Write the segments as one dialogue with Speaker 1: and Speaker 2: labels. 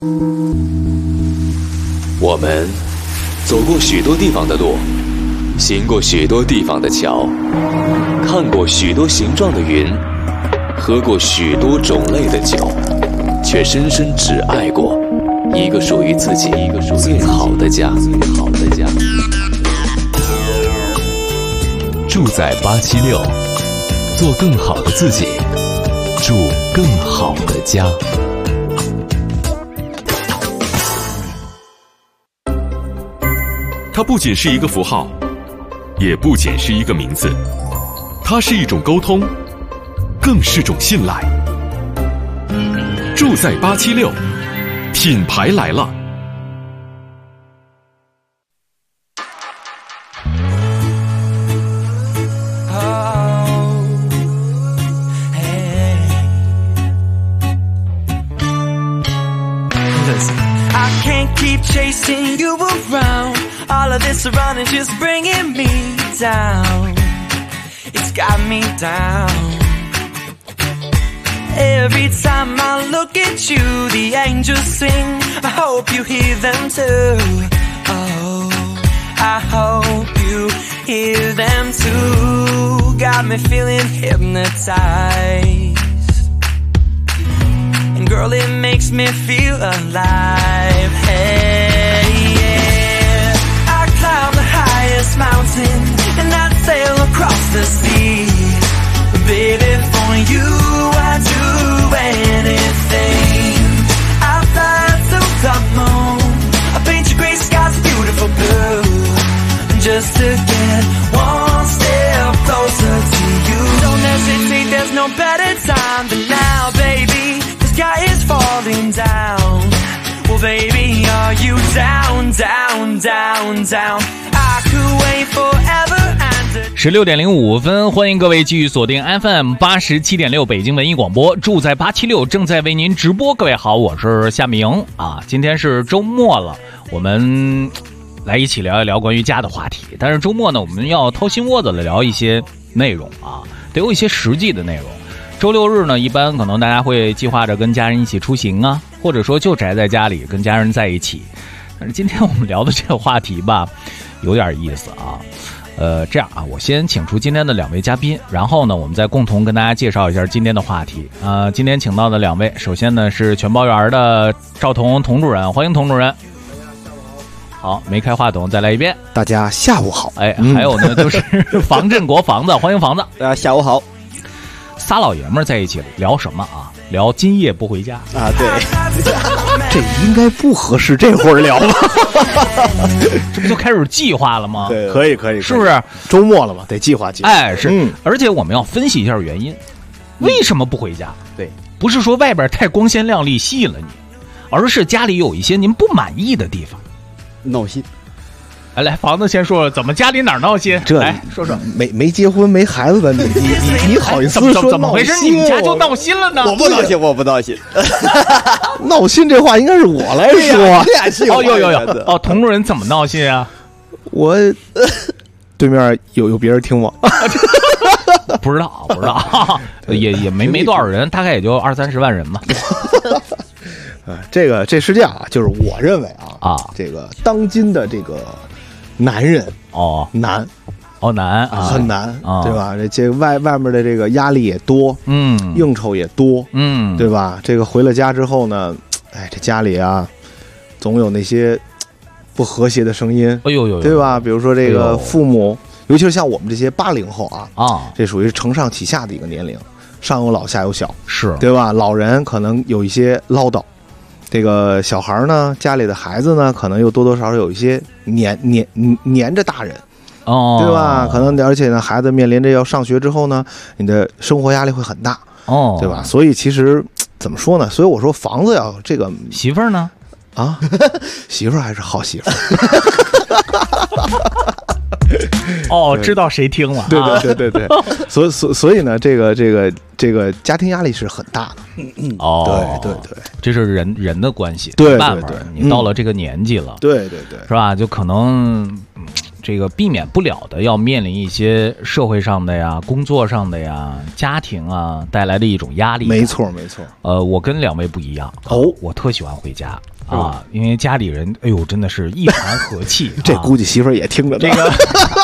Speaker 1: 我们走过许多地方的路，行过许多地方的桥，看过许多形状的云，喝过许多种类的酒，却深深只爱过一个属于自己最好的家。住在876，做更好的自己，住更好的家。
Speaker 2: 它不仅是一个符号，也不仅是一个名字，它是一种沟通，更是种信赖。住在876，品牌来了。
Speaker 3: Chasing you around, all of this surrounding just bringing me down. It's got me down. Every time I look at you, the angels sing. I hope you hear them too. Oh, I hope you hear them too. Got me feeling hypnotized. And girl, it makes me feel alive. Hey, yeah. I climb the highest mountain and I sail across the sea. Baby, for you I'd do anything. I fly to the moon, I paint your gray skies beautiful blue, just to get one step closer to you. Don't hesitate, there's no better time than now, baby. Sky is falling down. Well, baby, are you down, down, down, down? I could wait forever and
Speaker 4: 16:05，欢迎各位继续锁定 FM 87.6北京文艺广播，住在876正在为您直播。各位好，我是夏明啊。今天是周末了，我们来一起聊一聊关于家的话题。但是周末呢，我们要掏心窝子的聊一些内容啊，得有一些实际的内容。周六日呢，一般可能大家会计划着跟家人一起出行啊，或者说就宅在家里跟家人在一起。但是今天我们聊的这个话题吧，有点意思啊。这样啊，我先请出今天的两位嘉宾，然后呢，我们再共同跟大家介绍一下今天的话题。今天请到的两位，首先呢是全包园的赵彤主任，欢迎童主任。好，没开话筒，再来一遍。
Speaker 5: 大家下午好。
Speaker 4: 哎，还有呢就是房振国房子，欢迎房子。
Speaker 5: 大家下午好。
Speaker 4: 仨老爷们儿在一起聊什么啊？聊今夜不回家
Speaker 5: 啊？对，这应该不合适这会儿聊吧？
Speaker 4: 这不就开始计划了吗？
Speaker 5: 对，可以，
Speaker 4: 是不是？
Speaker 5: 周末了嘛，得计划计划。
Speaker 4: 哎，是，而且我们要分析一下原因，为什么不回家？
Speaker 5: 对，
Speaker 4: 不是说外边太光鲜亮丽吸引了你，而是家里有一些您不满意的地方，
Speaker 5: 闹心。
Speaker 4: 来，房子先说怎么家里哪儿闹心？来说说，
Speaker 5: 没结婚没孩子的你好意思说
Speaker 4: 怎么回事？你们家就闹心了呢？
Speaker 5: 我不闹心，闹心这话应该是我来说。
Speaker 4: 哦，童主任怎么闹心啊？
Speaker 5: 我对面有别人听吗？
Speaker 4: 不知道，也没多少人，大概也就20-30万人吧。
Speaker 5: 这是这样啊，就是我认为啊，这个当今的这个男人难啊，很难，对吧？这外面的这个压力也多，应酬也多，对吧？这个回了家之后呢，哎，这家里啊，总有那些不和谐的声音，
Speaker 4: 哎呦，
Speaker 5: 对吧？比如说这个父母，尤其是像我们这些80后啊，这属于承上启下的一个年龄，上有老下有小，
Speaker 4: 是对
Speaker 5: 吧？老人可能有一些唠叨。这个小孩呢，家里的孩子呢，可能又多多少少有一些黏着大人，对吧？可能而且呢，孩子面临着要上学之后呢，你的生活压力会很大，对吧？所以其实怎么说呢？所以我说房子要这个
Speaker 4: 媳妇儿呢，
Speaker 5: 媳妇儿还是好媳妇儿。
Speaker 4: 知道谁听了？
Speaker 5: 对，所以呢，这个家庭压力是很大的。对，
Speaker 4: 这是人的关系，
Speaker 5: 对，
Speaker 4: 你到了这个年纪了，
Speaker 5: 对，
Speaker 4: 是吧？就可能这个避免不了的要面临一些社会上的呀、工作上的呀、家庭啊带来的一种压力。
Speaker 5: 没错没错。
Speaker 4: 我跟两位不一样我特喜欢回家啊，因为家里人哎呦真的是一团和气。
Speaker 5: 这估计媳妇儿也听着
Speaker 4: 这个。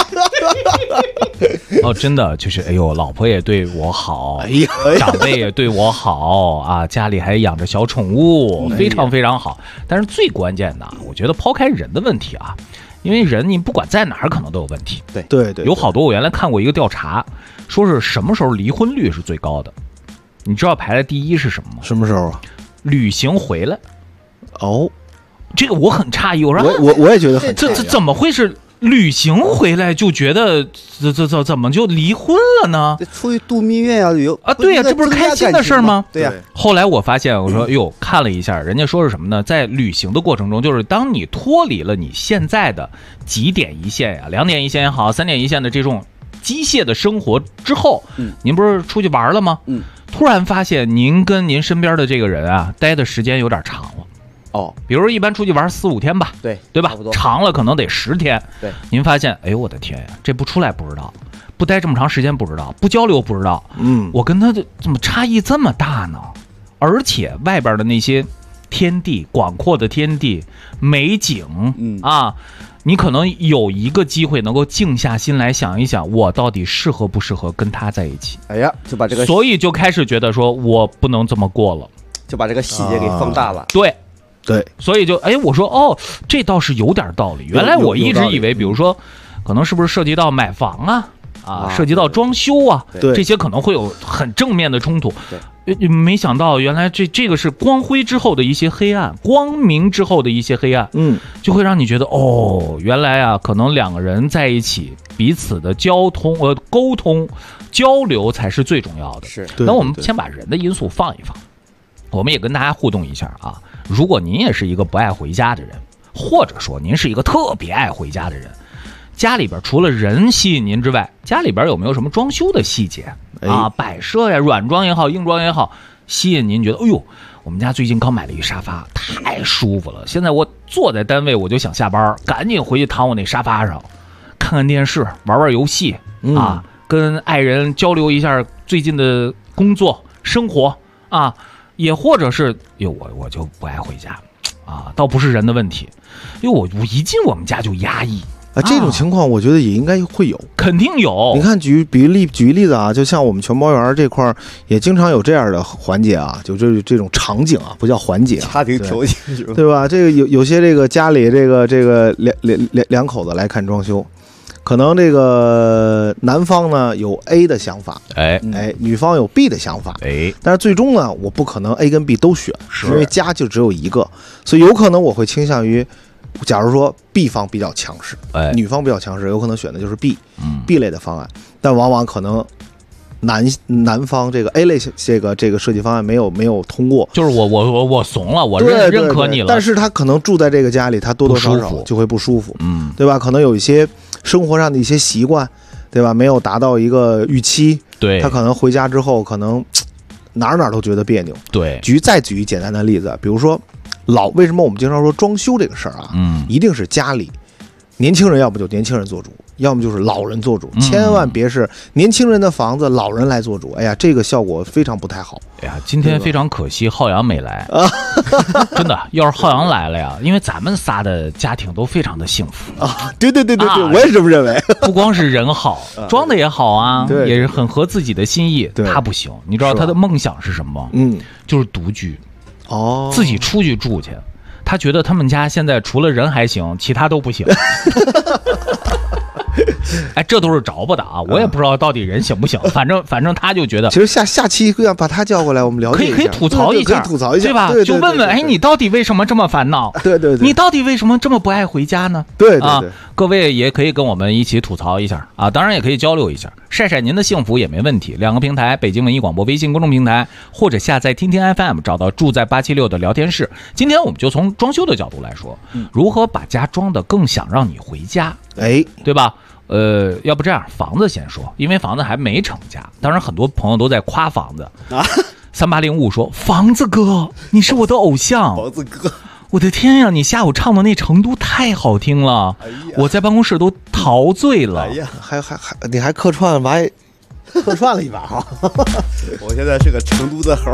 Speaker 4: 真的就是哎呦，老婆也对我好，哎呀，长辈也对我好啊，家里还养着小宠物，非常非常好。但是最关键的，我觉得抛开人的问题啊，因为人你不管在哪儿可能都有问题。
Speaker 5: 对，
Speaker 4: 有好多我原来看过一个调查，说是什么时候离婚率是最高的？你知道排在第一是什么吗？
Speaker 5: 什么时候啊？
Speaker 4: 旅行回来。
Speaker 5: 哦，
Speaker 4: 这个我很诧异，
Speaker 5: 我也觉得很
Speaker 4: 这怎么会是？旅行回来就觉得怎么就离婚了呢？
Speaker 6: 出去度蜜月啊，旅游
Speaker 4: 啊，对呀，这不是开心的事吗？
Speaker 6: 对呀。
Speaker 4: 后来我发现，我说哟，看了一下，人家说是什么呢？在旅行的过程中，就是当你脱离了你现在的几点一线呀、2点一线也好、3点一线的这种机械的生活之后，您不是出去玩了吗？突然发现您跟您身边的这个人啊，待的时间有点长了。比如一般出去玩4、5天吧，对吧？长了可能得10天。
Speaker 6: 对，
Speaker 4: 您发现，哎呦我的天呀，这不出来不知道，不待这么长时间不知道，不交流不知道。我跟他怎么差异这么大呢？而且外边的那些天地，广阔的天地、美景，你可能有一个机会能够静下心来想一想，我到底适合不适合跟他在一起？
Speaker 6: 哎呀，就把这个，
Speaker 4: 所以就开始觉得说我不能这么过了，
Speaker 6: 就把这个细节给放大了。
Speaker 5: 对，
Speaker 4: 所以就我说这倒是有点道理。原来我一直以为，比如说，可能是不是涉及到买房涉及到装修这些可能会有很正面的冲突。没想到原来这个是光辉之后的一些黑暗，光明之后的一些黑暗。就会让你觉得原来可能两个人在一起，彼此的沟通交流才是最重要的。
Speaker 6: 是。
Speaker 4: 那我们先把人的因素放一放，我们也跟大家互动一下啊。如果您也是一个不爱回家的人，或者说您是一个特别爱回家的人，家里边除了人吸引您之外，家里边有没有什么装修的细节摆设呀，软装也好，硬装也好，吸引您觉得哎呦，我们家最近刚买了一沙发，太舒服了，现在我坐在单位我就想下班，赶紧回去躺我那沙发上，看看电视，玩玩游戏跟爱人交流一下最近的工作生活也或者是我就不爱回家倒不是人的问题，因为我一进我们家就压抑
Speaker 5: 这种情况我觉得也应该会有，
Speaker 4: 肯定有。
Speaker 5: 你看举个例子就像我们全包园这块也经常有这样的环节就这种场景不叫环节
Speaker 6: 家庭条件
Speaker 5: 对吧？这个有些这个家里这个两口子来看装修，可能这个男方呢有 A 的想法，女方有 B 的想法，但是最终呢，我不可能 A 跟 B 都选，因为家就只有一个，所以有可能我会倾向于，假如说 B 方比较强势，女方比较强势，有可能选的就是 B 类的方案，但往往可能男方这个 A 类这个设计方案没有通过，
Speaker 4: 就是我怂了，我认可你了，
Speaker 5: 但是他可能住在这个家里，他多多少少就会不舒服，对吧？可能有一些生活上的一些习惯，对吧？没有达到一个预期，他可能回家之后可能哪儿都觉得别扭。再举简单的例子，比如说为什么我们经常说装修这个事儿一定是家里年轻人，要不就年轻人做主，要么就是老人做主，千万别是年轻人的房子老人来做主，哎呀，这个效果非常不太好。
Speaker 4: 哎呀，今天非常可惜浩洋没来真的，要是浩洋来了呀，因为咱们仨的家庭都非常的幸福
Speaker 5: 对，我也是这么认为。
Speaker 4: 不光是人好，装的也好也是很合自己的心意。他不行，你知道他的梦想是什么吗？就是独居自己出去住去。他觉得他们家现在除了人还行，其他都不行。这都是着吧的我也不知道到底人行不行，反正他就觉得。
Speaker 5: 其实下期要把他叫过来，我们聊一下，
Speaker 4: 可以吐槽一下，对吧？就问问，你到底为什么这么烦恼？
Speaker 5: 对，
Speaker 4: 你到底为什么这么不爱回家呢？
Speaker 5: 对，
Speaker 4: 各位也可以跟我们一起吐槽一下当然也可以交流一下，晒晒您的幸福也没问题。2个平台，北京文艺广播微信公众平台，或者下载听听 FM， 找到住在876的聊天室。今天我们就从装修的角度来说，如何把家装得更想让你回家，对吧？要不这样，房子先说，因为房子还没成家。当然，很多朋友都在夸房子3805说：“房子哥，你是我的偶像。”
Speaker 6: 房子哥，
Speaker 4: 我的天呀！你下午唱的那成都太好听了，我在办公室都陶醉了。
Speaker 5: 哎呀，你还客串了一把哈！
Speaker 6: 我现在是个成都的猴。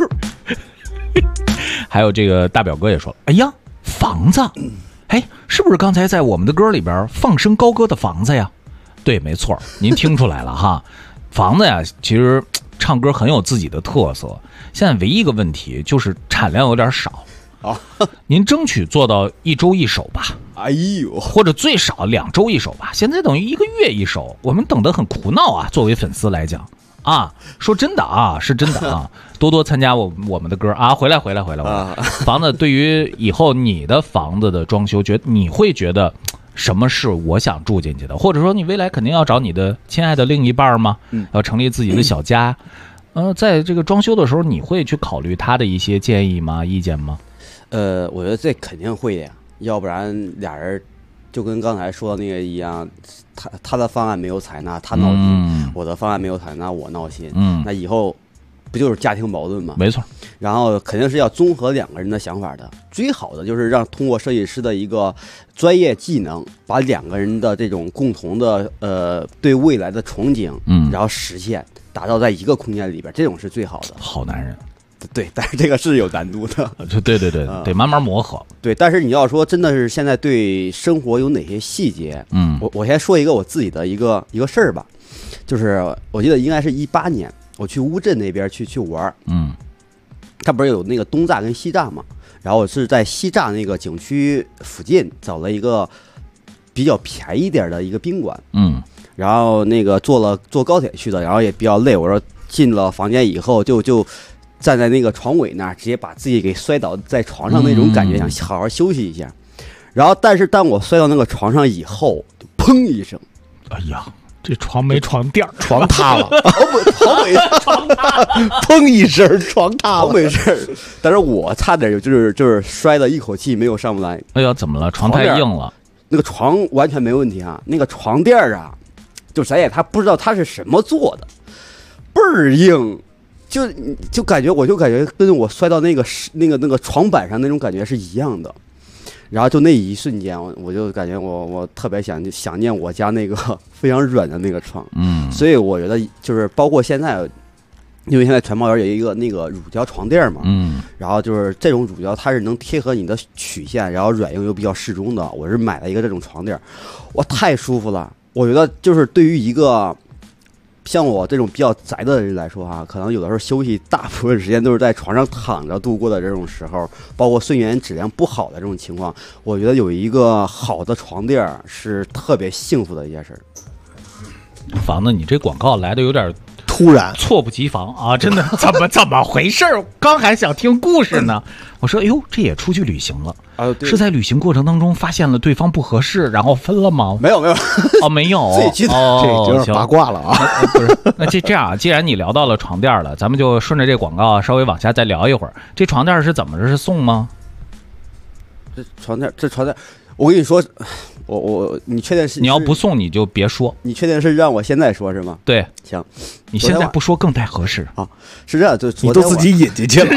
Speaker 4: 还有这个大表哥也说，哎呀，房子，哎，是不是刚才在我们的歌里边放声高歌的房子呀？对，没错，您听出来了哈。房子呀，其实唱歌很有自己的特色。现在唯一一个问题就是产量有点少啊，您争取做到1周1首吧。
Speaker 6: 哎呦，
Speaker 4: 或者最少2周1首吧。现在等于1个月1首，我们等得很苦恼啊。作为粉丝来讲啊，说真的啊，是真的啊，多多参加我们的歌啊。回来。房子，对于以后你的房子的装修，你会觉得什么是我想住进去的？或者说你未来肯定要找你的亲爱的另一半吗？要成立自己的小家。在这个装修的时候，你会去考虑他的一些建议吗？意见吗？
Speaker 6: 我觉得这肯定会的呀，要不然俩人就跟刚才说的那个一样，他的方案没有采纳，他闹心；我的方案没有采纳，我闹心。那以后不就是家庭矛盾吗？
Speaker 4: 没错。
Speaker 6: 然后肯定是要综合2个人的想法的，最好的就是通过设计师的一个专业技能，把2个人的这种共同的对未来的憧憬，然后实现，打造在一个空间里边，这种是最好的。
Speaker 4: 好男人。
Speaker 6: 对，但是这个是有难度的。
Speaker 4: 对，得慢慢磨合。
Speaker 6: 对，但是你要说真的是现在对生活有哪些细节？我先说一个我自己的一个事儿吧，就是我记得应该是18年，我去乌镇那边去玩。他不是有那个东栅跟西栅嘛？然后我是在西栅那个景区附近找了一个比较便宜点的一个宾馆。然后那个坐高铁去的，然后也比较累。我说进了房间以后就站在那个床尾那儿，直接把自己给摔倒在床上那种感觉，想好好休息一下。然后，但是当我摔到那个床上以后，就砰一声，
Speaker 4: 哎呀，这床没床垫，
Speaker 5: 床塌了，
Speaker 6: 床尾
Speaker 4: 床塌了，
Speaker 5: 砰一声，床塌了，
Speaker 6: 没事。但是我差点就是摔了一口气没有上不来。
Speaker 4: 哎呀，怎么了？床太硬了。
Speaker 6: 那个床完全没问题啊，那个床垫啊，就咱也不知道它是什么做的，倍儿硬。就感觉跟我摔到那个床板上那种感觉是一样的，然后就那一瞬间，我就感觉我特别想念我家那个非常软的那个床。所以我觉得就是包括现在，因为现在全猫园有一个那个乳胶床垫嘛，然后就是这种乳胶它是能贴合你的曲线，然后软硬又比较适中的。我是买了一个这种床垫，哇，太舒服了。我觉得就是对于一个像我这种比较宅的人来说哈，可能有的时候休息大部分时间都是在床上躺着度过的这种时候，包括睡眠质量不好的这种情况，我觉得有一个好的床垫是特别幸福的一件事。
Speaker 4: 房子，你这广告来的有点
Speaker 5: 突然，
Speaker 4: 猝不及防啊！真的，怎么回事？刚还想听故事呢，我说，哎呦，这也出去旅行了啊？是在旅行过程当中发现了对方不合适，然后分了吗？
Speaker 6: 没有，
Speaker 4: 哦，没有，
Speaker 5: 这有点八卦了啊！
Speaker 4: 不是，那这样啊，既然你聊到了床垫了，咱们就顺着这广告稍微往下再聊一会儿。这床垫是怎么着？是送吗？
Speaker 6: 这床垫，我跟你说，你确定是？
Speaker 4: 你要不送你就别说。
Speaker 6: 你确定是让我现在说是吗？
Speaker 4: 对，
Speaker 6: 行，
Speaker 4: 你现在不说更太合适
Speaker 6: 啊。是这样，就
Speaker 5: 你都自己引进去了，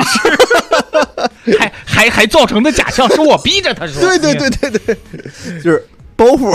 Speaker 4: 还造成的假象是我逼着他说。
Speaker 6: 对，就是包袱。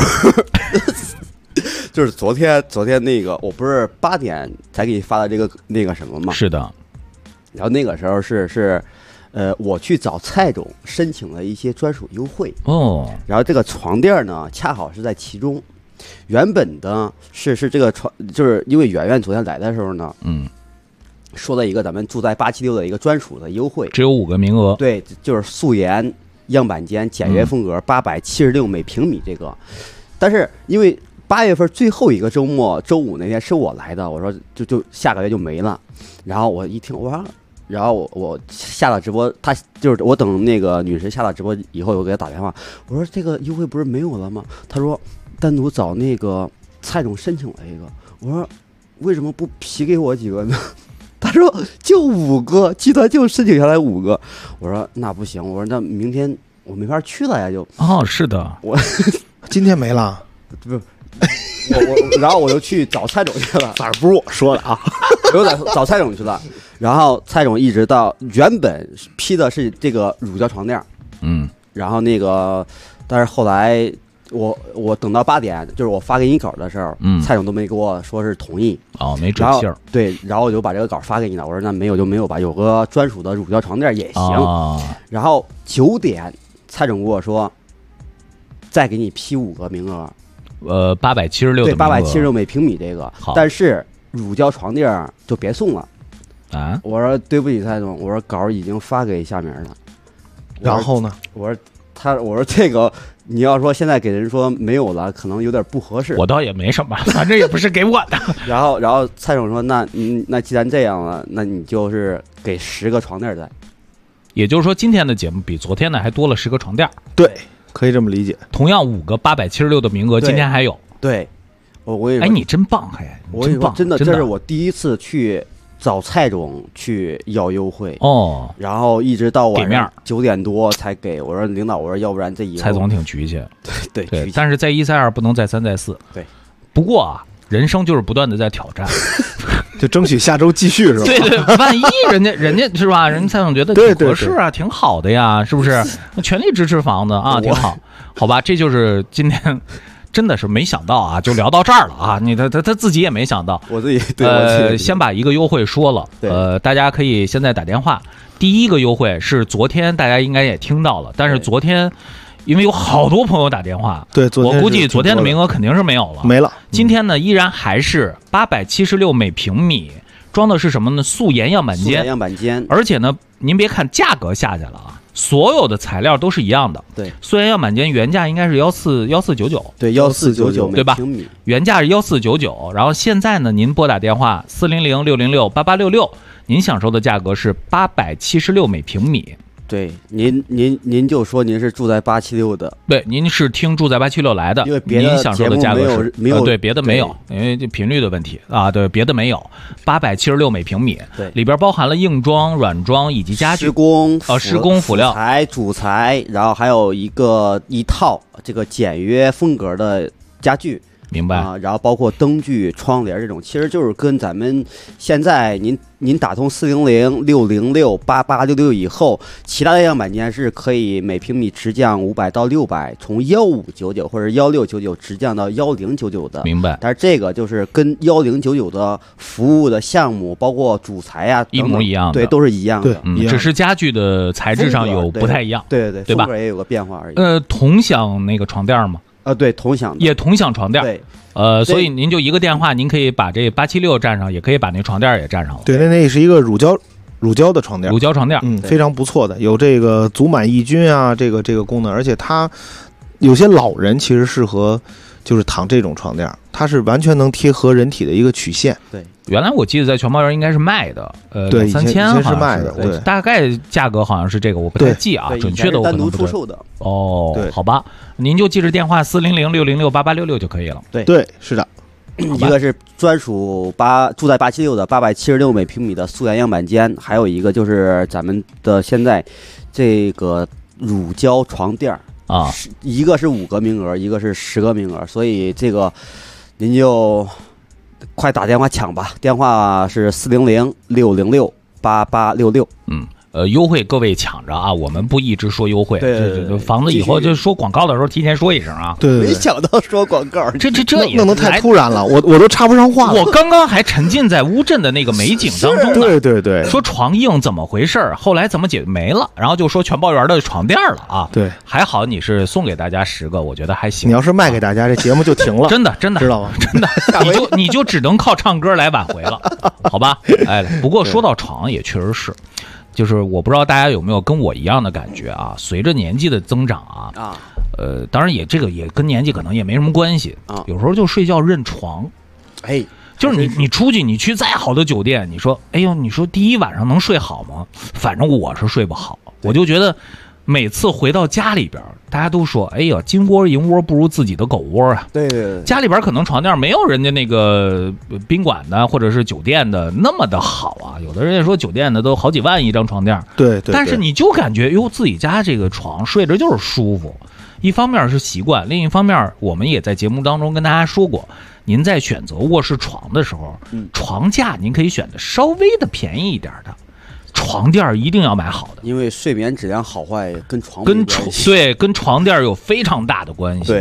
Speaker 6: 就是昨天那个，我不是8点才给你发的这个那个什么吗？
Speaker 4: 是的。
Speaker 6: 然后那个时候是。我去找蔡总申请了一些专属优惠
Speaker 4: 哦，
Speaker 6: 然后这个床垫呢，恰好是在其中。原本的是这个床，就是因为圆圆昨天来的时候呢，说了一个咱们住在876的一个专属的优惠，
Speaker 4: 只有5个名额。
Speaker 6: 对，就是素颜样板间简约风格，876每平米这个。但是因为8月份最后一个周末，周5那天是我来的，我说就下个月就没了。然后我一听，哇！然后我下了直播，他就是我等那个女神下了直播以后，我给她打电话，我说这个优惠不是没有了吗？她说单独找那个蔡总申请了一个。我说为什么不批给我几个呢？他说就5个，集团就申请下来5个。我说那不行，我说那明天我没法去了呀，就
Speaker 4: 是的，
Speaker 6: 我
Speaker 5: 今天没了，
Speaker 6: 不。我然后我就去找蔡总去了，
Speaker 5: 反正不是我说的啊，
Speaker 6: 我又找蔡总去了。然后蔡总一直到原本批的是这个乳胶床垫，然后那个，但是后来我等到8点，就是我发给你稿的时候，蔡总都没给我说是同意
Speaker 4: 没准信儿。
Speaker 6: 对，然后我就把这个稿发给你了。我说那没有就没有吧，有个专属的乳胶床垫也行。然后9点，蔡总跟我说，再给你批5个名额
Speaker 4: ，876
Speaker 6: 对，876每平米这个，但是乳胶床垫就别送了
Speaker 4: 啊。
Speaker 6: 我说对不起蔡总，我说稿已经发给下面了。
Speaker 5: 然后呢？
Speaker 6: 我说这个你要说现在给人说没有了，可能有点不合适。
Speaker 4: 我倒也没什么，反正也不是给我的。
Speaker 6: 然后蔡总说那既然这样了，那你就是给10个床垫在。
Speaker 4: 也就是说，今天的节目比昨天的还多了10个床垫。
Speaker 5: 对，可以这么理解。
Speaker 4: 同样5个876的名额，今天还有。
Speaker 6: 对，我
Speaker 4: 你真棒，
Speaker 6: 我跟你说，真的，这是我第一次去找蔡总去要优惠然后一直到晚上9点多才给。我说领导，我说要不然这以后
Speaker 4: 蔡总挺局气，
Speaker 6: 对，
Speaker 4: 但是再1再2不能再3再4。
Speaker 6: 对，
Speaker 4: 不过啊，人生就是不断的在挑战，
Speaker 5: 就争取下周继续是吧？
Speaker 4: 对，万一人家是吧？人家蔡总觉得挺合适啊，挺好的呀，是不是？全力支持房子啊，挺好，好吧？这就是今天。真的是没想到啊，就聊到这儿了啊！他自己也没想到，
Speaker 6: 我自己
Speaker 4: 先把一个优惠说了，大家可以现在打电话。第一个优惠是昨天大家应该也听到了，但是昨天因为有好多朋友打电话，
Speaker 5: 对，
Speaker 4: 我估计昨天的名额肯定是没有了，
Speaker 5: 没了。
Speaker 4: 今天呢，依然还是876每平米，装的是什么呢？素颜样板间，而且呢，您别看价格下去了啊。所有的材料都是一样的，
Speaker 6: 对，
Speaker 4: 素颜样板间原价应该是1499，
Speaker 6: 对，1499
Speaker 4: 对吧？原价是1499，然后现在呢，您拨打电话400-606-8866，您享受的价格是876每平米。
Speaker 6: 对，您就说您是住在876的，
Speaker 4: 对，您是听住在876来的，
Speaker 6: 因为别的
Speaker 4: 您享受的价格是
Speaker 6: 没有
Speaker 4: 对，别的没有，因为这频率的问题啊，对，别的没有，876每平米，
Speaker 6: 对，
Speaker 4: 里边包含了硬装、软装以及家具、施工辅料、
Speaker 6: 主材，然后还有一套这个简约风格的家具。
Speaker 4: 明白
Speaker 6: 然后包括灯具、窗帘这种，其实就是跟咱们现在您打通400-606-8866以后，其他的样板间是可以每平米直降500到600，从1599或者1699直降到1099的。
Speaker 4: 明白。
Speaker 6: 但是这个就是跟1099的服务的项目，包括主材啊，
Speaker 4: 一模一样的，
Speaker 6: 对，都是一样的。
Speaker 4: 只是家具的材质上有不太一样，
Speaker 6: 对
Speaker 4: 吧？
Speaker 6: 风格也有个变化而已。
Speaker 4: 同享那个床垫吗？
Speaker 6: 对，同享
Speaker 4: 也同享床垫。
Speaker 6: 对，
Speaker 4: 所以您就一个电话，您可以把这876占上，也可以把那床垫也占上了。
Speaker 5: 对，那是一个乳胶的床垫，
Speaker 4: 乳胶床垫，
Speaker 5: 非常不错的，有这个足满抑菌啊，这个功能，而且它有些老人其实适合就是躺这种床垫，它是完全能贴合人体的一个曲线。
Speaker 6: 对。
Speaker 4: 原来我记得在全包园应该是卖的
Speaker 5: 对
Speaker 4: ，2000-3000
Speaker 5: 是卖的，
Speaker 4: 对，大概价格好像是这个，我不太记啊，准确的我可能不
Speaker 6: 单独出售的。
Speaker 4: 对，好吧，您就记着电话400-606-8866就可以了。
Speaker 5: 对，是的。
Speaker 6: 一个是专属住在876的876每平米的素颜样板间，还有一个就是咱们的现在这个乳胶床垫
Speaker 4: 啊，
Speaker 6: 一个是5个名额，一个是10个名额，所以这个您就快打电话抢吧，电话是400-606-8866。
Speaker 4: 优惠各位抢着啊！我们不一直说优惠，
Speaker 6: 对，
Speaker 4: 房子以后就说广告的时候提前说一声啊。
Speaker 5: 对，
Speaker 6: 没想到说广告，
Speaker 4: 这
Speaker 5: 弄得太突然了，我都插不上话了。
Speaker 4: 我刚刚还沉浸在乌镇的那个美景当中
Speaker 5: 呢。对，
Speaker 4: 说床硬怎么回事，后来怎么解没了，然后就说全包园的床垫了啊。
Speaker 5: 对，
Speaker 4: 还好你是送给大家10个，我觉得还行。
Speaker 5: 你要是卖给大家，这节目就停了。
Speaker 4: 真的，
Speaker 5: 知道吗？
Speaker 4: 真的，你就只能靠唱歌来挽回了，好吧？不过说到床也确实是。就是我不知道大家有没有跟我一样的感觉啊？随着年纪的增长当然这个也跟年纪可能也没什么关系
Speaker 6: 啊。
Speaker 4: 有时候就睡觉认床，就是你出去，你去再好的酒店，你说，哎呦，你说第一晚上能睡好吗？反正我是睡不好，我就觉得每次回到家里边，大家都说，哎呀，金窝银窝不如自己的狗窝啊。
Speaker 6: 对，
Speaker 4: 家里边可能床垫没有人家那个宾馆的或者是酒店的那么的好啊。有的人也说酒店的都好几万一张床垫，
Speaker 5: 对，
Speaker 4: 但是你就感觉自己家这个床睡着就是舒服。一方面是习惯，另一方面我们也在节目当中跟大家说过，您在选择卧室床的时候，床架您可以选的稍微的便宜一点的。床垫一定要买好的，
Speaker 6: 因为睡眠质量好坏跟床
Speaker 4: 跟床垫有非常大的关系。
Speaker 6: 对，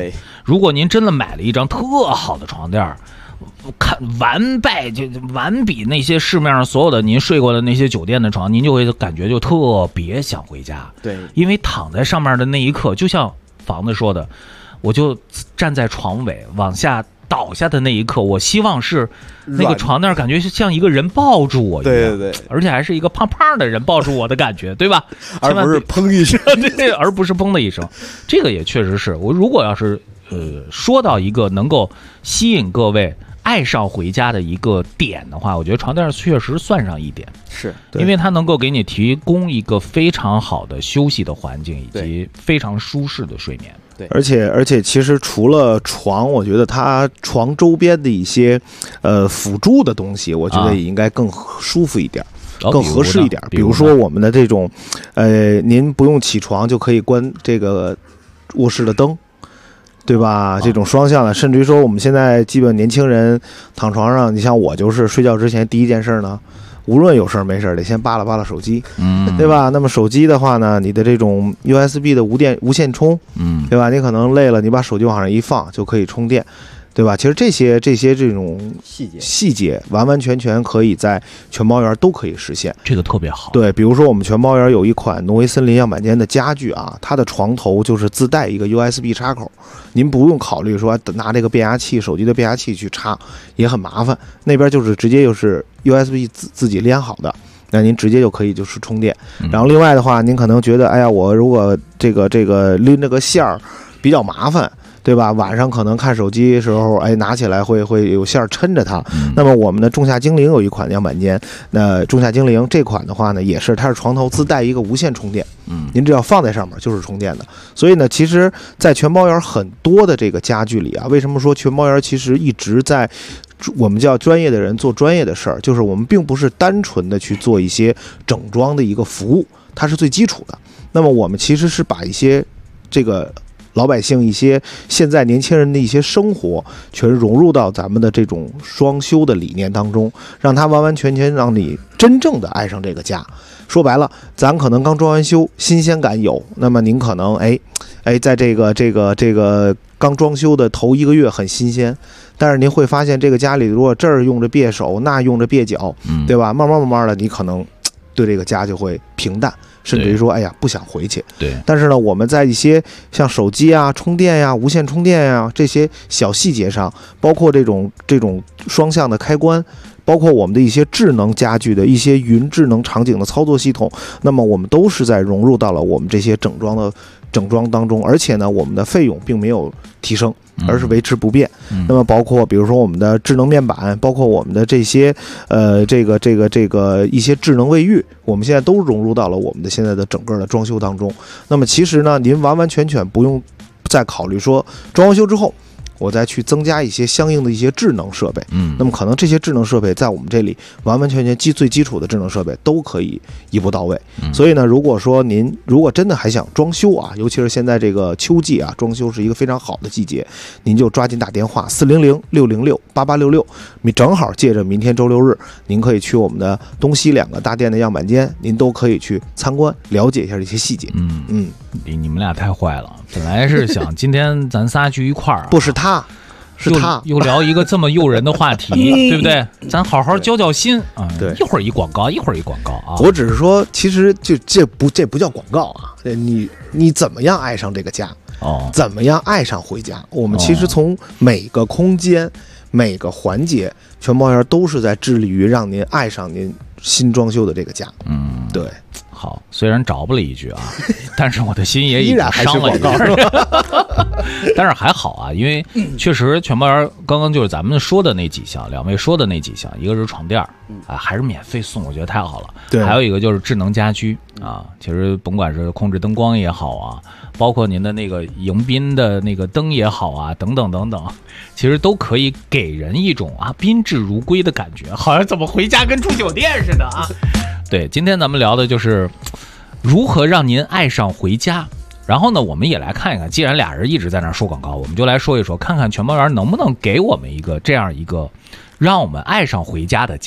Speaker 4: 如果您真的买了一张特好的床垫，看完比那些市面上所有的您睡过的那些酒店的床，您就会感觉就特别想回家。
Speaker 6: 对，
Speaker 4: 因为躺在上面的那一刻，就像房子说的，我就站在床尾往下倒下的那一刻，我希望是那个床垫感觉像一个人抱住我一样，
Speaker 6: 对对对，
Speaker 4: 而且还是一个胖胖的人抱住我的感觉，对吧？
Speaker 6: 而不是砰一声，
Speaker 4: 对，而不是砰的一声。这个也确实是我如果要是说到一个能够吸引各位爱上回家的一个点的话，我觉得床垫确实算上一点，
Speaker 6: 是
Speaker 4: 因为它能够给你提供一个非常好的休息的环境，以及非常舒适的睡眠。
Speaker 5: 对，而且其实除了床，我觉得它床周边的一些辅助的东西，我觉得也应该更舒服一点。更合适一点，比如说我们的这种，您不用起床就可以关这个卧室的灯，对吧？这种双向的，甚至于说我们现在基本年轻人躺床上，你像我就是睡觉之前第一件事呢，无论有事没事得先扒拉扒拉手机，对吧？那么手机的话呢，你的这种 USB 的无线充，对吧？你可能累了，你把手机往上一放就可以充电。对吧？其实这些这种细节完完全全可以在全包园都可以实现，
Speaker 4: 这个特别好。
Speaker 5: 对，比如说我们全包园有一款挪威森林样板间的家具啊，它的床头就是自带一个 USB 插口，您不用考虑说拿这个变压器、手机的变压器去插，也很麻烦。那边就是直接就是 USB 自己连好的。那您直接就可以就是充电。然后另外的话，您可能觉得，哎呀，我如果这个拎这个线儿比较麻烦。对吧？晚上可能看手机的时候，哎，拿起来会有线撑着它。那么我们的仲夏精灵有一款样板间，那仲夏精灵这款的话呢，也是它是床头自带一个无线充电，您只要放在上面就是充电的。所以呢，其实，在全包园很多的这个家具里啊，为什么说全包园其实一直在我们叫专业的人做专业的事儿，就是我们并不是单纯的去做一些整装的一个服务，它是最基础的。那么我们其实是把一些这个老百姓一些现在年轻人的一些生活全融入到咱们的这种装修的理念当中，让它完完全全让你真正的爱上这个家。说白了，咱可能刚装完修，新鲜感有，那么您可能在这个刚装修的头1个月很新鲜，但是您会发现这个家里如果这儿用着别手，那用着别脚，对吧？慢慢的，你可能对这个家就会平淡。甚至于说，哎呀，不想回去。
Speaker 4: 对。
Speaker 5: 但是呢，我们在一些像手机啊、充电呀、无线充电呀这些小细节上，包括这种双向的开关，包括我们的一些智能家具的一些云智能场景的操作系统，那么我们都是在融入到了我们这些整装当中，而且呢，我们的费用并没有提升，而是维持不变。那么包括比如说我们的智能面板，包括我们的这些这个一些智能卫浴，我们现在都融入到了我们的现在的整个的装修当中。那么其实呢，您完完全全不用再考虑说装完修之后我再去增加一些相应的一些智能设备，那么可能这些智能设备在我们这里完完全全最基础的智能设备都可以一步到位。所以呢，如果说您如果真的还想装修啊，尤其是现在这个秋季啊，装修是一个非常好的季节，您就抓紧打电话400-606-8866，你正好借着明天周六日，您可以去我们的东西2个大店的样板间，您都可以去参观了解一下这些细节。
Speaker 4: 你们俩太坏了，本来是想今天咱仨聚一块儿，
Speaker 5: 不是他。是他
Speaker 4: 又聊一个这么诱人的话题，对不对？咱好好交心啊！
Speaker 5: 对，
Speaker 4: 一会儿一广告，一会儿一广告啊！
Speaker 5: 我只是说，其实就这不叫广告啊！你怎么样爱上这个家？怎么样爱上回家？我们其实从每个空间、每个环节，全包园都是在致力于让您爱上您新装修的这个家。对。
Speaker 4: 好，虽然找不了一句啊，但是我的心也已经伤了一
Speaker 5: 点。
Speaker 4: 但是还好啊，因为确实全包园刚刚就是咱们说的那几项，两位说的那几项，一个是床垫啊，还是免费送，我觉得太好了。
Speaker 5: 对，
Speaker 4: 还有一个就是智能家居啊，其实甭管是控制灯光也好啊，包括您的那个迎宾的那个灯也好啊，等等等等，其实都可以给人一种宾至如归的感觉，好像怎么回家跟住酒店似的啊。对，今天咱们聊的就是如何让您爱上回家。然后呢，我们也来看一看，既然俩人一直在那说广告，我们就来说一说，看看全包园能不能给我们一个这样一个让我们爱上回家的家。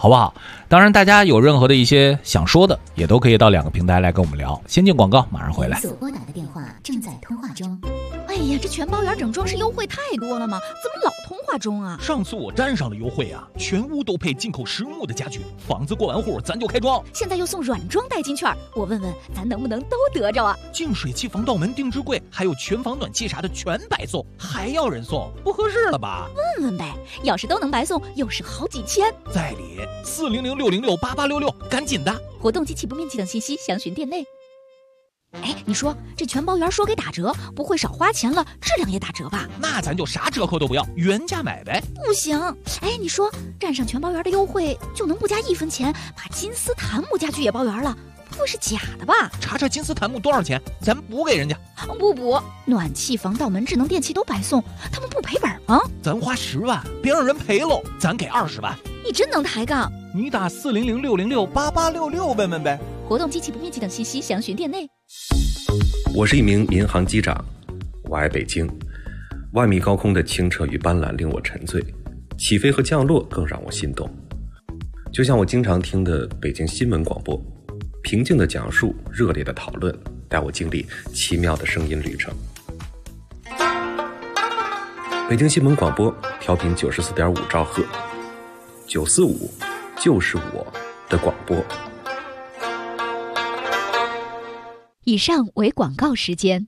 Speaker 4: 好不好？当然，大家有任何的一些想说的，也都可以到2个平台来跟我们聊。先进广告，马上回来。
Speaker 7: 所拨打的电话正在通话中。哎呀，这全包圆整装饰优惠太多了吗？怎么老通话中啊？
Speaker 8: 上次我沾上了优惠啊，全屋都配进口实木的家具，房子过完户咱就开装。
Speaker 7: 现在又送软装代金券，我问问咱能不能都得着啊？
Speaker 8: 净水器、防盗门、定制柜，还有全房暖气啥的全白送，还要人送，不合适了吧？
Speaker 7: 问问呗，要是都能白送，又省好几千。
Speaker 8: 在理400-606-8866，赶紧的！
Speaker 7: 活动及起步面积等信息详询店内。哎，你说这全包圆说给打折，不会少花钱了，质量也打折吧？
Speaker 8: 那咱就啥折扣都不要，原价买呗。
Speaker 7: 不行，哎，你说占上全包圆的优惠，就能不加1分钱把金丝檀木家具也包圆了？不会是假的吧？
Speaker 8: 查查金丝檀木多少钱，咱补给人家。
Speaker 7: 不补，暖气、防盗门、智能电器都白送，他们不赔本吗？
Speaker 8: 咱花10万，别让人赔喽，咱给20万。
Speaker 7: 你真能抬杠！
Speaker 8: 你打400-606-8866问问呗。
Speaker 7: 活动及起步面积等信息详询店内。
Speaker 9: 我是一名民航机长，我爱北京。万米高空的清澈与斑斓令我沉醉，起飞和降落更让我心动。就像我经常听的北京新闻广播，平静的讲述，热烈的讨论，带我经历奇妙的声音旅程。北京新闻广播调频94.5兆赫，945就是我的广播。
Speaker 7: 以上为广告时间。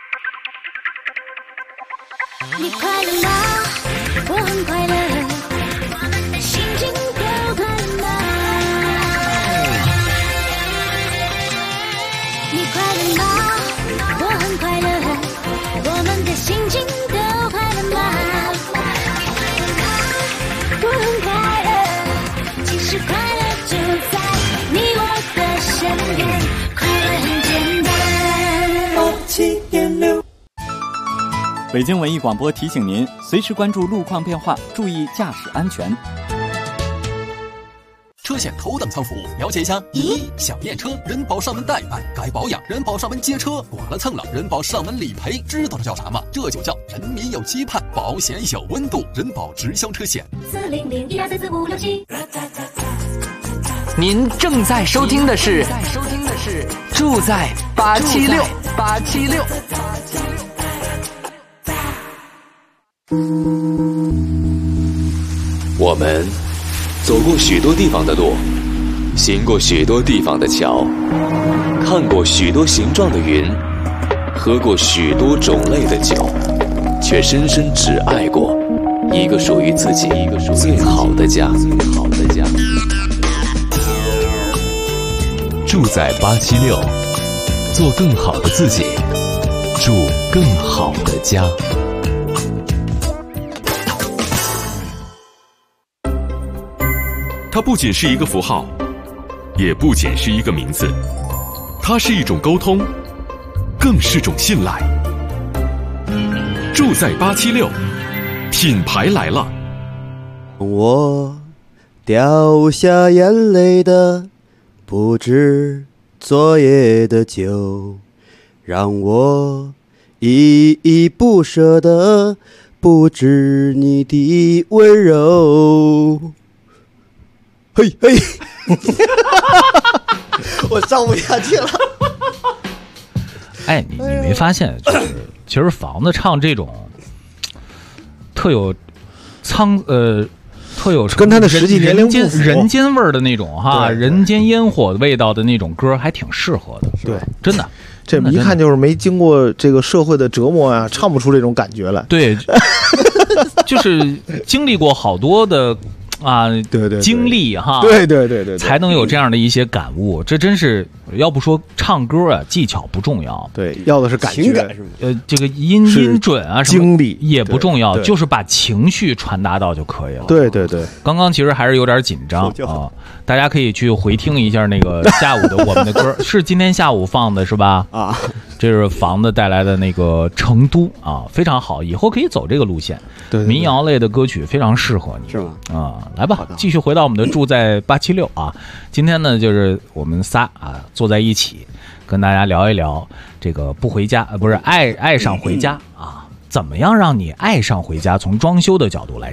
Speaker 10: 你快乐吗？我很快乐，我们的心情都快乐吗？你快乐吗？我很快乐，我们的心情都快乐吗？我很快乐，其实快乐就在你我的身边，快乐很简单。7.6
Speaker 11: 北京文艺广播提醒您，随时关注路况变化，注意驾驶安全。
Speaker 12: 车险头等舱服务，了解一下。小验车，人保上门代办；该保养，人保上门接车；剐了蹭了，人保上门理赔。知道这叫啥吗？这就叫人民有期盼，保险有温度。人保直销车险。400-1244567。
Speaker 13: 您正在收听的是住在876。
Speaker 1: 我们走过许多地方的路，行过许多地方的桥，看过许多形状的云，喝过许多种类的酒，却深深只爱过一个属于自己最好的家。住在876，做更好的自己，住更好的家。
Speaker 2: 它不仅是一个符号，也不仅是一个名字，它是一种沟通，更是种信赖。住在876，品牌来了。
Speaker 6: 我掉下眼泪的不止昨夜的酒，让我依依不舍的不止你的温柔。嘿嘿，我唱不下去了。
Speaker 4: 哎，你没发现，就是其实房子唱这种特有
Speaker 5: 跟他的实际年龄不符，
Speaker 4: 人间味儿的那种哈，人间烟火味道的那种歌，还挺适合的。
Speaker 5: 对，
Speaker 4: 真的，
Speaker 5: 这一看就是没经过这个社会的折磨啊，唱不出这种感觉来。
Speaker 4: 对，就是经历过好多的。啊，
Speaker 5: 对，
Speaker 4: 经历哈，
Speaker 5: 对，
Speaker 4: 才能有这样的一些感悟。这真是要不说唱歌啊，技巧不重要，
Speaker 5: 对，要的是感觉，
Speaker 6: 情感是吗？
Speaker 4: 这个音准啊，什么
Speaker 5: 经历
Speaker 4: 也不重要，就是把情绪传达到就可以了。
Speaker 5: 对，
Speaker 4: 刚刚其实还是有点紧张啊，大家可以去回听一下那个下午的我们的歌，是今天下午放的是吧？啊，这是房子带来的那个成都啊，非常好，以后可以走这个路线。
Speaker 5: 对，
Speaker 4: 民谣类的歌曲非常适合你，
Speaker 6: 是吗？
Speaker 4: 啊，来吧，继续回到我们的住在876啊。今天呢，就是我们仨啊坐在一起，跟大家聊一聊这个不回家，不是爱上回家啊，怎么样让你爱上回家？从装修的角度来讲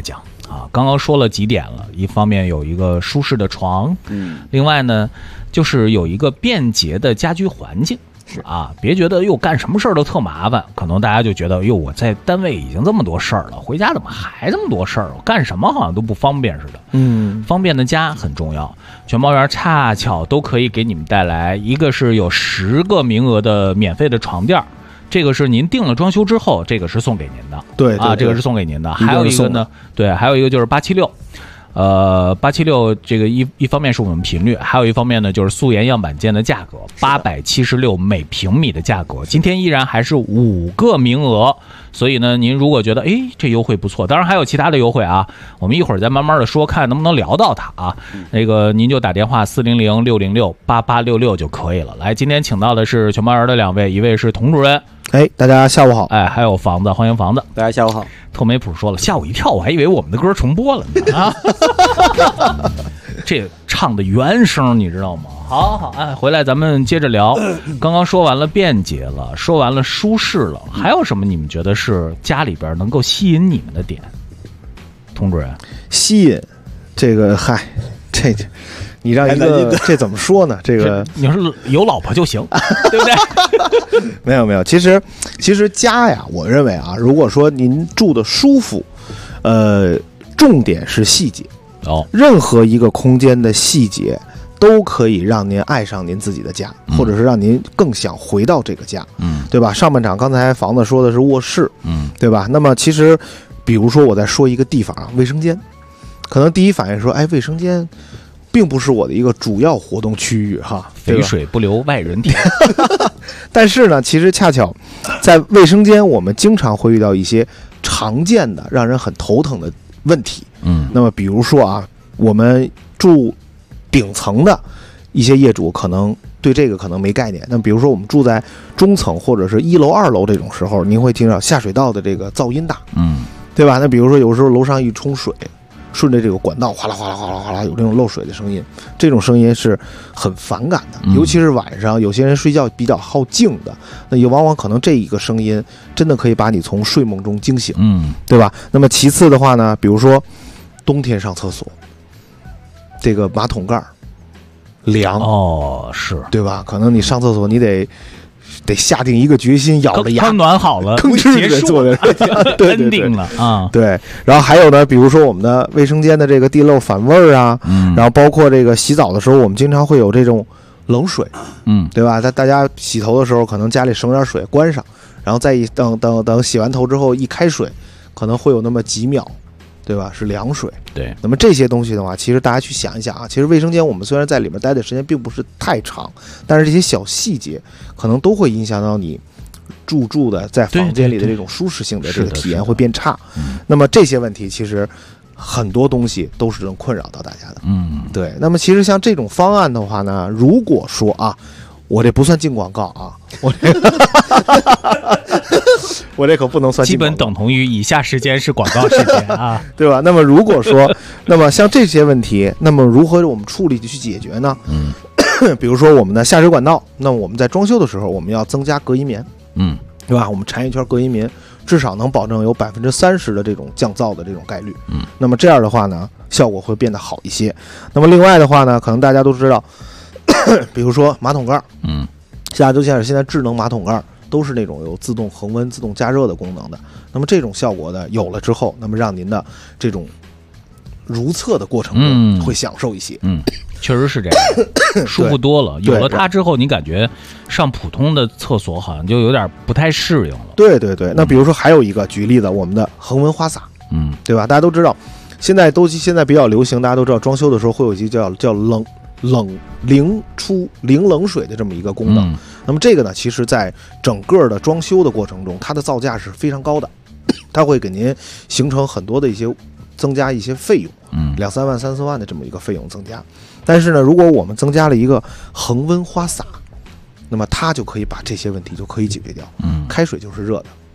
Speaker 4: 啊。刚刚说了几点了，一方面有一个舒适的床，另外呢，就是有一个便捷的家居环境。是啊，别觉得干什么事儿都特麻烦，可能大家就觉得我在单位已经这么多事儿了，回家怎么还这么多事儿？我干什么好像都不方便似的。方便的家很重要。全包园恰巧都可以给你们带来，一个是有10个名额的免费的床垫，这个是您定了装修之后，这个是送给您的。对啊，这个是送给您的。还有一个呢，对，还有一个就是876。876这个一方面是我们频率，还有一方面呢就是素颜样板间的价格，876每平米的价格，今天依然还是5个名额，所以呢，您如果觉得这优惠不错，当然还有其他的优惠啊，我们一会儿再慢慢的说，看能不能聊到它啊。那个您就打电话400-606-8866就可以了。来，今天请到的是全包园的2位，一位是童主任。
Speaker 5: 大家下午好。
Speaker 4: 还有房子，欢迎房子。
Speaker 6: 大家下午好。
Speaker 4: 特梅普说了，吓我一跳，我还以为我们的歌重播了呢啊！这唱的原声你知道吗？好，回来咱们接着聊。刚刚说完了便捷了，说完了舒适了，还有什么你们觉得是家里边能够吸引你们的点？童主任，
Speaker 5: 吸引这个这。你让一个这怎么说呢？这个
Speaker 4: 你说有老婆就行，对不对？
Speaker 5: 没有，其实家呀，我认为啊，如果说您住的舒服，重点是细节任何一个空间的细节都可以让您爱上您自己的家，或者是让您更想回到这个家，对吧？上半场刚才房子说的是卧室，对吧？那么其实，比如说我再说一个地方啊，卫生间，可能第一反应说，卫生间并不是我的一个主要活动区域哈，
Speaker 4: 肥水不流外人田。
Speaker 5: 但是呢，其实恰巧在卫生间，我们经常会遇到一些常见的让人很头疼的问题。那么比如说啊，我们住顶层的一些业主可能对这个可能没概念。那比如说我们住在中层或者是1楼、2楼这种时候，您会听到下水道的这个噪音大，对吧？那比如说有时候楼上一冲水，顺着这个管道哗啦哗啦哗啦哗啦有这种漏水的声音，这种声音是很反感的，尤其是晚上有些人睡觉比较好静的，那也往往可能这一个声音真的可以把你从睡梦中惊醒，对吧？那么其次的话呢，比如说冬天上厕所，这个马桶盖凉
Speaker 4: 是
Speaker 5: 对吧？可能你上厕所你得下定一个决心，咬着牙
Speaker 4: 暖好了，
Speaker 5: 结束了，对
Speaker 4: 定了啊。
Speaker 5: 对，然后还有呢，比如说我们的卫生间的这个地漏反味啊，然后包括这个洗澡的时候，我们经常会有这种冷水，对吧？大家洗头的时候，可能家里省点水，关上，然后再等洗完头之后一开水，可能会有那么几秒，对吧？是凉水。
Speaker 4: 对，
Speaker 5: 那么这些东西的话，其实大家去想一想啊，其实卫生间我们虽然在里面待的时间并不是太长，但是这些小细节可能都会影响到你住的在房间里的这种舒适性的这个体验会变差。那么这些问题其实很多东西都是能困扰到大家的。对。那么其实像这种方案的话呢，如果说啊，我这不算进广告啊，我这可不能算
Speaker 4: 基本等同于以下时间是广告时间啊，
Speaker 5: 对吧？那么如果说，那么像这些问题，那么如何我们处理去解决呢？比如说我们的下水管道，那么我们在装修的时候，我们要增加隔音棉，对吧？我们缠一圈隔音棉，至少能保证有30%的这种降噪的这种概率。那么这样的话呢，效果会变得好一些。那么另外的话呢，可能大家都知道，比如说马桶盖，就像是现在智能马桶盖都是那种有自动恒温、自动加热的功能的。那么这种效果呢，有了之后，那么让您的这种如厕的过程中会享受一些。
Speaker 4: 确实是这样，舒服多了。有了它之后，你感觉上普通的厕所好像就有点不太适应了。
Speaker 5: 对。那比如说还有一个举例子，我们的恒温花洒，对吧？大家都知道，现在比较流行，大家都知道装修的时候会有一个叫零冷水的这么一个功能。那么这个呢，其实在整个的装修的过程中，它的造价是非常高的，它会给您形成很多的一些增加一些费用，2、3万、3、4万的这么一个费用增加。但是呢，如果我们增加了一个恒温花洒，那么它就可以把这些问题就可以解决掉。开水就是热的，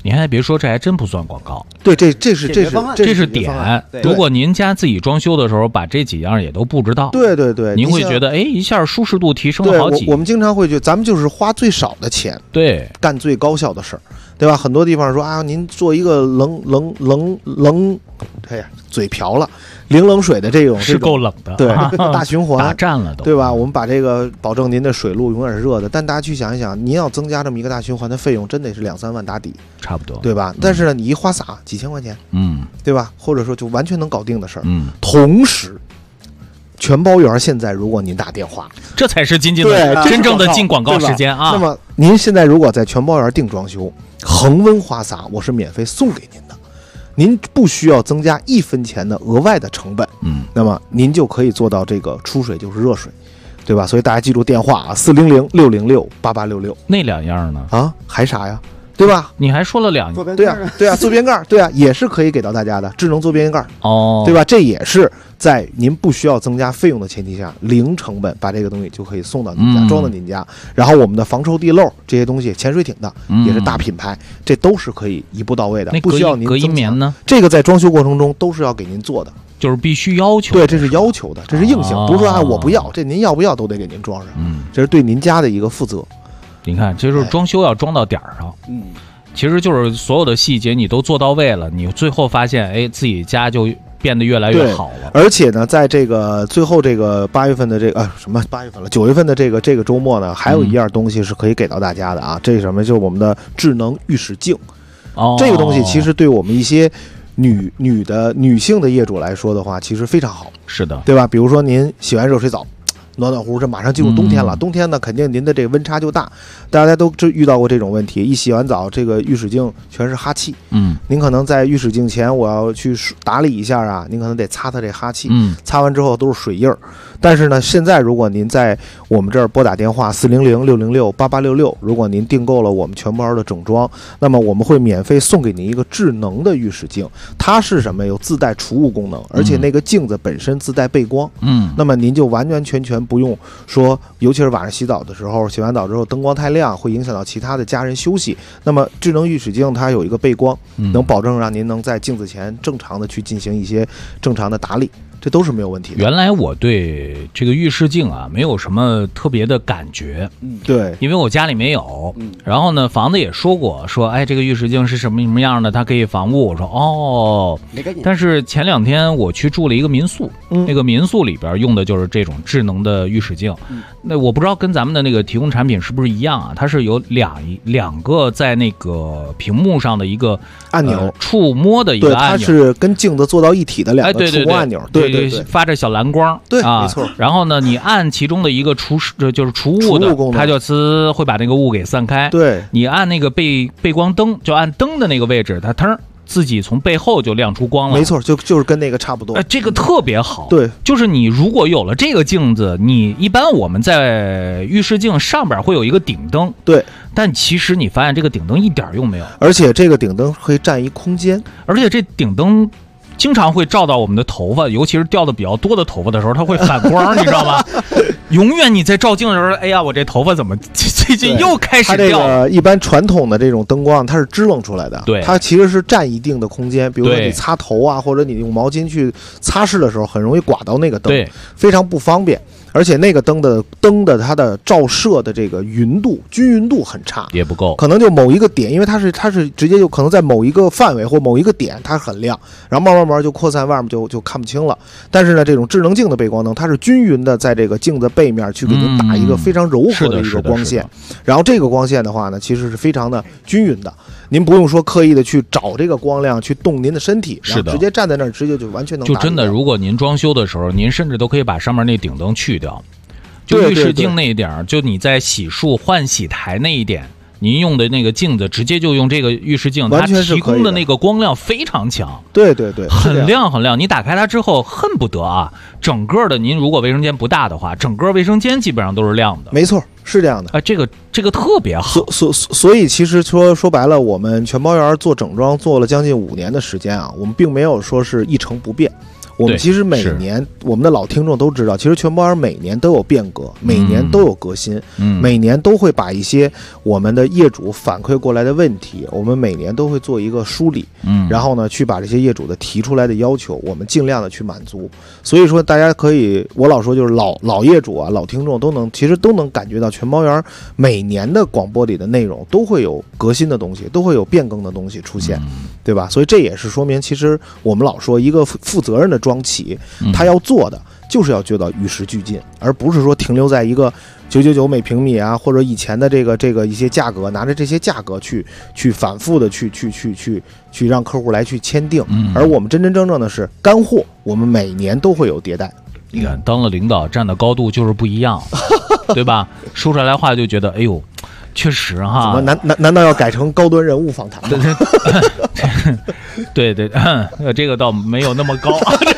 Speaker 4: 你还别说，这还真不算广告。
Speaker 5: 对，这是
Speaker 4: 点。如果您家自己装修的时候把这几样也都布置到，
Speaker 5: 对，
Speaker 4: 您会觉得一下舒适度提升了好几。
Speaker 5: 我们经常会觉得，咱们就是花最少的钱，
Speaker 4: 对，
Speaker 5: 干最高效的事儿，对吧？很多地方说啊，您做一个冷，哎呀，嘴瓢了，冷水的这种
Speaker 4: 是够冷的，
Speaker 5: 对，大循环
Speaker 4: 打战了都，
Speaker 5: 对吧？我们把这个保证您的水路永远是热的，但大家去想一想，您要增加这么一个大循环的费用，真得是2-3万打底，
Speaker 4: 差不多，
Speaker 5: 对吧？但是呢，你一花洒几千块钱，对吧？或者说就完全能搞定的事儿，同时。全包圆，现在如果您打电话，
Speaker 4: 这才是真正的进广告时间啊！
Speaker 5: 那么您现在如果在全包圆定装修，恒温花洒我是免费送给您的，您不需要增加1分钱的额外的成本，那么您就可以做到这个出水就是热水，对吧？所以大家记住电话啊，400-606-8866。
Speaker 4: 那2样呢？
Speaker 5: 啊，还啥呀？对吧？
Speaker 4: 你还说了2样，
Speaker 5: 对啊，坐边盖，对啊，也是可以给到大家的智能坐边盖，对吧？这也是在您不需要增加费用的前提下，零成本把这个东西就可以送到您家，装到您家。然后我们的防臭地漏这些东西，潜水艇的也是大品牌，这都是可以一步到位的，不需要您
Speaker 4: 隔音棉呢。
Speaker 5: 这个在装修过程中都是要给您做的，
Speaker 4: 就是必须要求。
Speaker 5: 对，这是要求的，这是硬性，不是说我不要，这您要不要都得给您装上。这是对您家的一个负责。
Speaker 4: 你看，这就是装修要装到点儿上。其实就是所有的细节你都做到位了，你最后发现，自己家就变得越来越好了。
Speaker 5: 而且呢，在这个最后这个8月份的这个8月份了，9月份的这个周末呢，还有一样东西是可以给到大家的啊。这是什么？就是我们的智能浴室镜。这个东西其实对我们一些女性的业主来说的话，其实非常好。
Speaker 4: 是的，
Speaker 5: 对吧？比如说您洗完热水澡。暖乎，这马上进入冬天了。冬天呢，肯定您的这个温差就大，大家都遇到过这种问题。一洗完澡，这个浴室镜全是哈气。您可能在浴室镜前，我要去打理一下啊，您可能得擦它这哈气。擦完之后都是水印儿。但是呢，现在如果您在我们这儿拨打电话400-606-8866，如果您订购了我们全包的整装，那么我们会免费送给您一个智能的浴室镜。它是什么？有自带除雾功能，而且那个镜子本身自带背光。那么您就完完全不用说，尤其是晚上洗澡的时候，洗完澡之后灯光太亮，会影响到其他的家人休息。那么智能浴室镜它有一个背光，能保证让您能在镜子前正常的去进行一些正常的打理。这都是没有问题的。
Speaker 4: 原来我对这个浴室镜啊没有什么特别的感觉，
Speaker 5: 对，
Speaker 4: 因为我家里没有。然后呢，房子也说过，说这个浴室镜是什么样的，它可以防雾。我说但是前2天我去住了一个民宿，那个民宿里边用的就是这种智能的浴室镜。那我不知道跟咱们的那个提供产品是不是一样啊？它是有两个在那个屏幕上的一个
Speaker 5: 按钮，
Speaker 4: 触摸的一个按钮，
Speaker 5: 它是跟镜子做到一体的两个触摸按钮，对，
Speaker 4: 发着小蓝光，
Speaker 5: 对，没错。
Speaker 4: 然后呢，你按其中的一个就是除雾的，它就会把那个雾给散开。
Speaker 5: 对，
Speaker 4: 你按那个背光灯，就按灯的那个位置，它自己从背后就亮出光了。
Speaker 5: 没错，就是跟那个差不多。
Speaker 4: 这个特别好。
Speaker 5: 对，
Speaker 4: 就是你如果有了这个镜子，你一般我们在浴室镜上边会有一个顶灯，
Speaker 5: 对，
Speaker 4: 但其实你发现这个顶灯一点用没有，
Speaker 5: 而且这个顶灯可以占一空间，
Speaker 4: 而且这顶灯经常会照到我们的头发，尤其是掉的比较多的头发的时候，它会反光，你知道吗？永远你在照镜的时候，哎呀，我这头发怎么最近又开始掉？
Speaker 5: 它这个一般传统的这种灯光，它是支棱出来的，
Speaker 4: 对，
Speaker 5: 它其实是占一定的空间。比如说你擦头啊，或者你用毛巾去擦拭的时候，很容易刮到那个灯，
Speaker 4: 对，
Speaker 5: 非常不方便。而且那个灯的它的照射的这个匀度均匀度很差，
Speaker 4: 也不够，
Speaker 5: 可能就某一个点，因为它是直接就可能在某一个范围或某一个点它很亮，然后慢慢就扩散，外面就看不清了。但是呢，这种智能镜的背光灯，它是均匀的在这个镜子背面去给您打一个非常柔和的一个光线，然后这个光线的话呢，其实是非常的均匀的，您不用说刻意的去找这个光亮去动您的身体，
Speaker 4: 是的，
Speaker 5: 直接站在那儿直接就完全能打。
Speaker 4: 就真的，如果您装修的时候，您甚至都可以把上面那顶灯去掉。就浴室镜那一点，就你在洗漱换洗台那一点，您用的那个镜子直接就用这个浴室镜，它提供的那个光亮非常强，
Speaker 5: 对，
Speaker 4: 很亮很亮。你打开它之后，恨不得啊，整个的您如果卫生间不大的话，整个卫生间基本上都是亮的。
Speaker 5: 没错，是这样的。
Speaker 4: 这个特别好。
Speaker 5: 所以其实说白了，我们全包园做整装做了将近5年的时间啊，我们并没有说是一成不变。 我们其实每年我们的老听众都知道，其实全包园每年都有变革，每年都有革新，每年都会把一些我们的业主反馈过来的问题，我们每年都会做一个梳理，然后呢去把这些业主的提出来的要求，我们尽量的去满足。所以说大家可以，我老说就是老业主啊，老听众其实都能感觉到全包园每年的广播里的内容都会有革新的东西，都会有变更的东西出现，对吧？所以这也是说明，其实我们老说一个负责任的庄企，他要做的就是要做到与时俱进，而不是说停留在一个999每平米啊，或者以前的这个一些价格，拿着这些价格去反复的去让客户来去签订，而我们真正的是干货，我们每年都会有迭代。
Speaker 4: 你看，当了领导站的高度就是不一样，对吧？说出来话就觉得，哎呦，确实哈。
Speaker 5: 怎么难道要改成高端人物访谈吗？
Speaker 4: 对，这个倒没有那么高。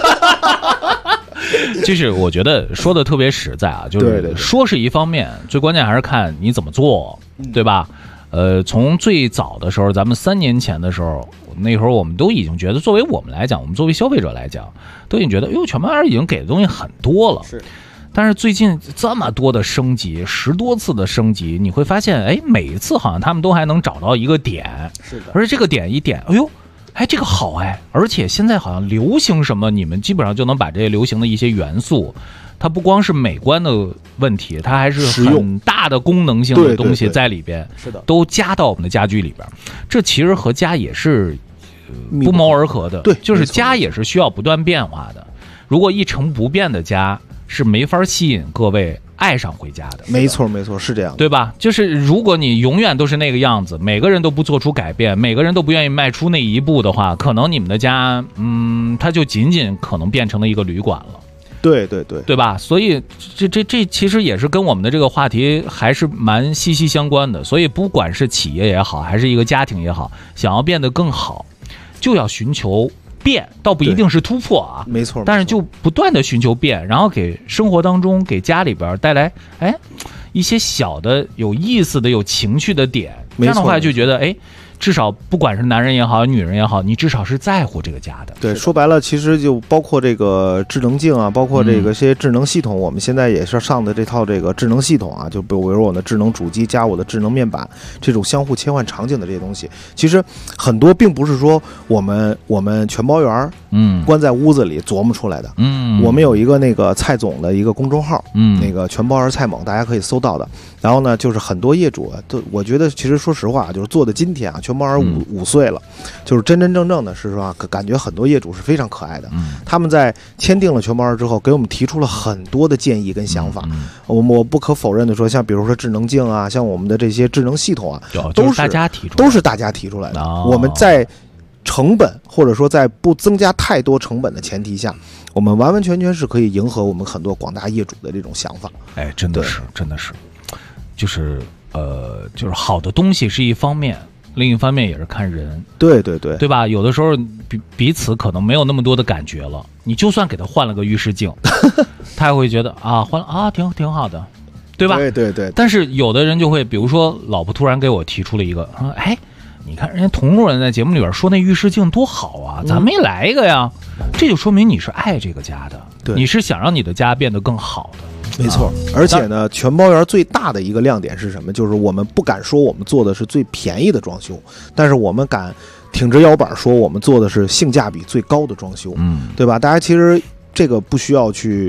Speaker 4: 就是我觉得说的特别实在啊，就是说是一方面，最关键还是看你怎么做，对吧？从最早的时候，咱们3年前的时候，那时候我们都已经觉得，作为我们来讲，我们作为消费者来讲，都已经觉得，全包园已经给的东西很多了。
Speaker 5: 是。
Speaker 4: 但是最近这么多的升级，10多次的升级，你会发现，每一次好像他们都还能找到一个点。
Speaker 5: 是的。
Speaker 4: 而且这个点一点，这个好而且现在好像流行什么，你们基本上就能把这些流行的一些元素，它不光是美观的问题，它还是很大的功能性的东西在里边，
Speaker 5: 是的，
Speaker 4: 都加到我们的家居里边。这其实和家也是不谋而合的，
Speaker 5: 对，
Speaker 4: 就是家也是需要不断变化的。如果一成不变的家，是没法吸引各位爱上回家的。
Speaker 5: 没错，是这样的，
Speaker 4: 对吧？就是如果你永远都是那个样子，每个人都不做出改变，每个人都不愿意迈出那一步的话，可能你们的家，它就仅仅可能变成了一个旅馆了。
Speaker 5: 对
Speaker 4: 吧？所以这其实也是跟我们的这个话题还是蛮息息相关的。所以不管是企业也好，还是一个家庭也好，想要变得更好，就要寻求变，倒不一定是突破啊，
Speaker 5: 没错。
Speaker 4: 但是就不断的寻求变，然后给生活当中、给家里边带来一些小的有意思的、有情趣的点。这样的话就觉得至少不管是男人也好，女人也好，你至少是在乎这个家的。
Speaker 5: 对，说白了，其实就包括这个智能镜啊，包括这个些智能系统，我们现在也是上的这套这个智能系统啊，就比如我的智能主机加我的智能面板，这种相互切换场景的这些东西，其实很多并不是说我们全包园关在屋子里琢磨出来的。我们有一个那个蔡总的一个公众号，那个全包园蔡猛，大家可以搜到的。然后呢，就是很多业主都，我觉得其实说实话，就是做的今天啊，全包园5岁了，就是真真正正的是说，感觉很多业主是非常可爱的。他们在签订了全包园之后，给我们提出了很多的建议跟想法。我不可否认的说，像比如说智能镜啊，像我们的这些智能系统啊，都是大家提出来的。我们在成本或者说在不增加太多成本的前提下，我们完完全全是可以迎合我们很多广大业主的这种想法。
Speaker 4: 真的是，就是好的东西是一方面，另一方面也是看人。对吧？有的时候彼此可能没有那么多的感觉了，你就算给他换了个浴室镜，他也会觉得换了挺好的，对吧？
Speaker 5: 对。
Speaker 4: 但是有的人就会，比如说老婆突然给我提出了一个，你看人家佟主任在节目里边说那浴室镜多好啊，咱没来一个呀？这就说明你是爱这个家的，你是想让你的家变得更好的。
Speaker 5: 没错，而且呢，全包园最大的一个亮点是什么？就是我们不敢说我们做的是最便宜的装修，但是我们敢挺直腰板说我们做的是性价比最高的装修，对吧？大家其实这个不需要去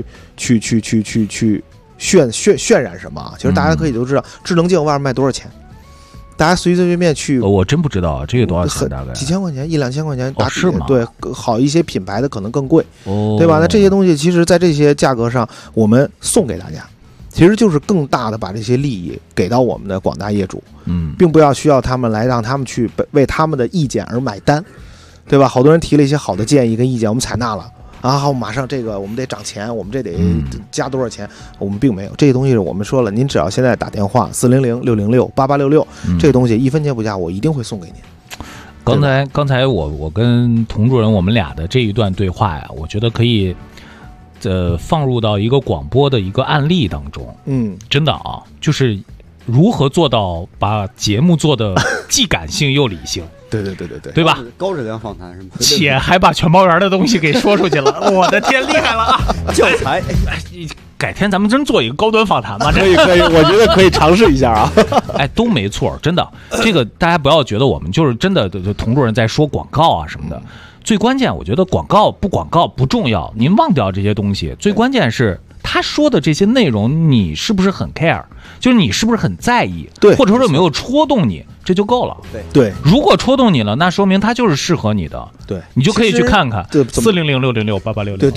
Speaker 5: 渲染什么啊，其实大家可以都知道，智能镜外面卖多少钱。大家随随便便去，
Speaker 4: 我真不知道这个多少钱，大概
Speaker 5: 几千块钱，1-2千块钱打底。
Speaker 4: 是吗？
Speaker 5: 对，好一些品牌的可能更贵，对吧？那这些东西其实在这些价格上，我们送给大家，其实就是更大的把这些利益给到我们的广大业主，并不要需要他们来让他们去为他们的意见而买单，对吧？好多人提了一些好的建议跟意见，我们采纳了。好，马上这个我们得涨钱，我们这得加多少钱？我们并没有这些东西，我们说了，您只要现在打电话400-606-8866，这个东西1分钱不加，我一定会送给您。
Speaker 4: 刚才我跟佟主任我们俩的这一段对话呀，我觉得可以放入到一个广播的一个案例当中。真的就是如何做到把节目做的既感性又理性。
Speaker 5: 对
Speaker 4: 对吧？
Speaker 6: 高质量访谈是吗？
Speaker 4: 且还把全包圆的东西给说出去了，我的天，厉害了啊！
Speaker 6: 教材，
Speaker 4: 改天咱们真做一个高端访谈吧？
Speaker 5: 可以，我觉得可以尝试一下啊。
Speaker 4: 哎，都没错，真的，这个大家不要觉得我们就是真的同路人在说广告啊什么的。最关键，我觉得广告不重要，您忘掉这些东西。最关键是他说的这些内容，你是不是很 care？ 就是你是不是很在意？
Speaker 5: 对，
Speaker 4: 或者说有没有戳动你，这就够了。
Speaker 5: 对，
Speaker 4: 如果戳动你了，那说明它就是适合你的。
Speaker 5: 对，
Speaker 4: 你就可以去看看400-606-8866。
Speaker 5: 对，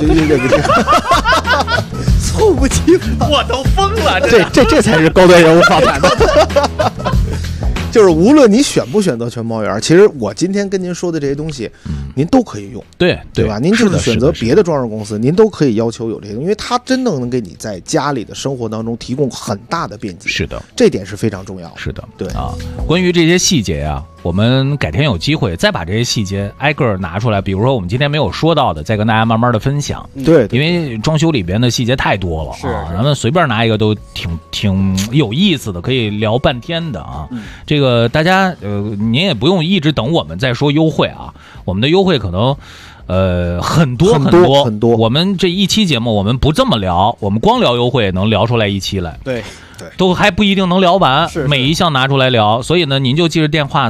Speaker 6: 猝不及防，
Speaker 4: 我都疯了。
Speaker 5: 这才是高端人物访谈的。就是无论你选不选择全包圆，其实我今天跟您说的这些东西，您都可以用，对吧？您就是选择别的装饰公司，您都可以要求有这些东西，因为它真的能给你在家里的生活当中提供很大的便捷。
Speaker 4: 是的，
Speaker 5: 这点是非常重要的。
Speaker 4: 是的，
Speaker 5: 对
Speaker 4: 啊。关于这些细节啊，我们改天有机会再把这些细节挨个拿出来，比如说我们今天没有说到的，再跟大家慢慢的分享。
Speaker 5: 对，
Speaker 4: 因为装修里边的细节太多了啊，咱们随便拿一个都挺有意思的，可以聊半天的啊。这个大家您也不用一直等我们再说优惠啊，我们的优惠可能很多。我们这一期节目我们不这么聊，我们光聊优惠能聊出来一期来。
Speaker 5: 对，
Speaker 4: 都还不一定能聊完，每一项拿出来聊。所以呢，您就记着电话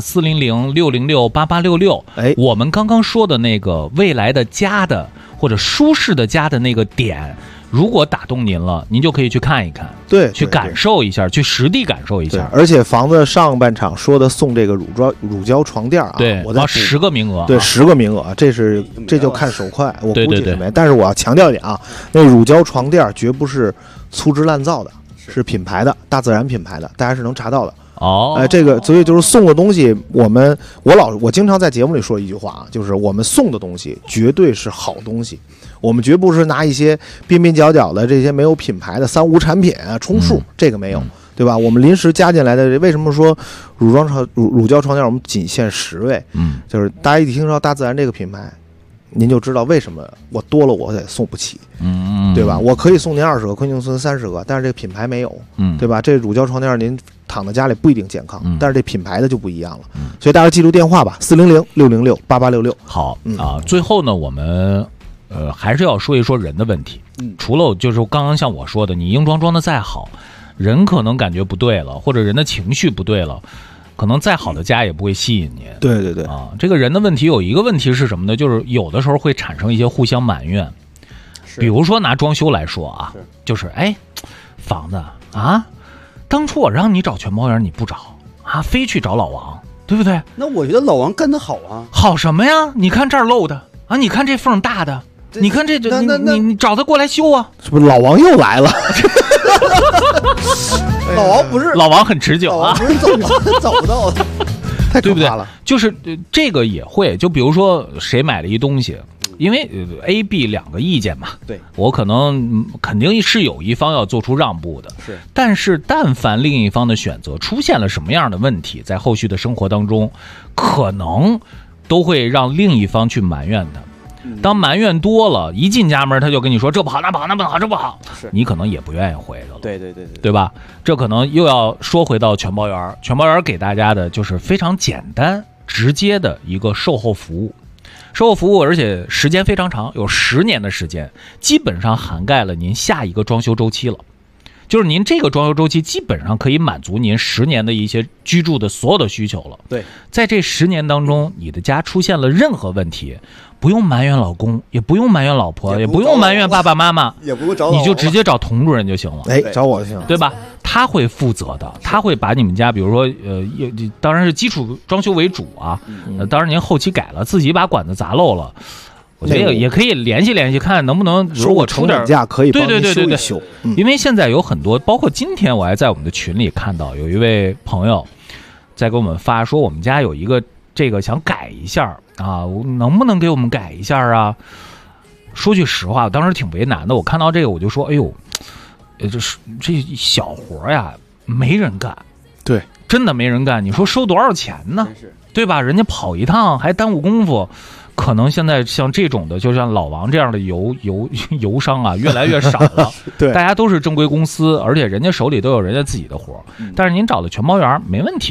Speaker 4: 400-606-8866。我们刚刚说的那个未来的家的或者舒适的家的那个点，如果打动您了，您就可以去看一看，
Speaker 5: 对，
Speaker 4: 去感受一下，去实地感受一下。
Speaker 5: 而且房子上半场说的送这个乳胶床垫啊，
Speaker 4: 对，我10个名额，
Speaker 5: 对，10个名额，这就看手快，我估计是没。
Speaker 4: 对，
Speaker 5: 但是我要强调一点啊，那乳胶床垫绝不是粗制滥造的，是品牌的，大自然品牌的，大家是能查到的。这个所以就是送的东西，我经常在节目里说一句话啊，就是我们送的东西绝对是好东西，我们绝不是拿一些边边角角的这些没有品牌的三无产品啊充数，这个没有，对吧？我们临时加进来的，为什么说乳胶床垫我们仅限10位？就是大家一听到大自然这个品牌，您就知道为什么我多了我也送不起，对吧？我可以送您20个，可以送30个，但是这个品牌没有，对吧？这乳胶床垫您躺在家里不一定健康，但是这品牌的就不一样了，所以大家记住电话吧，400-606-8866。
Speaker 4: 好啊，最后呢，我们还是要说一说人的问题。除了就是刚刚像我说的，你硬装的再好，人可能感觉不对了，或者人的情绪不对了。可能再好的家也不会吸引你。
Speaker 5: 对
Speaker 4: 啊，这个人的问题有一个问题是什么呢？就是有的时候会产生一些互相埋怨。比如说拿装修来说啊，就是房子啊，当初我让你找全包圆你不找啊，非去找老王，对不对？
Speaker 6: 那我觉得老王干得好啊。
Speaker 4: 好什么呀？你看这儿漏的啊，你看这缝大的，你看这你找他过来修啊。
Speaker 5: 是不是老王又来了？
Speaker 6: 老
Speaker 4: 王很持久啊，
Speaker 6: 不是走不到的，
Speaker 5: 太可怕了。
Speaker 4: 就是这个也会，就比如说谁买了一东西，因为A、B 2个意见嘛，
Speaker 6: 对，
Speaker 4: 我肯定是有一方要做出让步的，
Speaker 6: 是。
Speaker 4: 但是但凡另一方的选择出现了什么样的问题，在后续的生活当中，可能都会让另一方去埋怨他。当埋怨多了，一进家门他就跟你说这不好那不好那不好这不好，你可能也不愿意回的了。
Speaker 6: 对
Speaker 4: 吧？这可能又要说回到全包圆。全包圆给大家的就是非常简单直接的一个售后服务，而且时间非常长，有10年的时间，基本上涵盖了您下一个装修周期了。就是您这个装修周期基本上可以满足您10年的一些居住的所有的需求了。
Speaker 6: 对，
Speaker 4: 在这10年当中，你的家出现了任何问题，不用埋怨老公，也不用埋怨老婆，也不用埋怨爸爸妈妈，
Speaker 6: 也不用找
Speaker 4: 你就直接找佟主任就行了。
Speaker 5: 找我就行了，
Speaker 4: 对吧？他会负责的，他会把你们家，比如说当然是基础装修为主啊。当然您后期改了，自己把管子砸漏了。我觉得也可以联系联系，看能不能如果出点
Speaker 5: 价可以帮你
Speaker 4: 修
Speaker 5: 一修。
Speaker 4: 因为现在有很多，包括今天我还在我们的群里看到有一位朋友在给我们发说，我们家有一个这个想改一下啊，能不能给我们改一下啊？说句实话，我当时挺为难的。我看到这个我就说，哎呦，这小活呀，没人干。
Speaker 5: 对，
Speaker 4: 真的没人干。你说收多少钱呢？对吧？人家跑一趟还耽误功夫。可能现在像这种的，就像老王这样的油商啊，越来越少了。
Speaker 5: 对，
Speaker 4: 大家都是正规公司，而且人家手里都有人家自己的活。但是您找的全包圆没问题，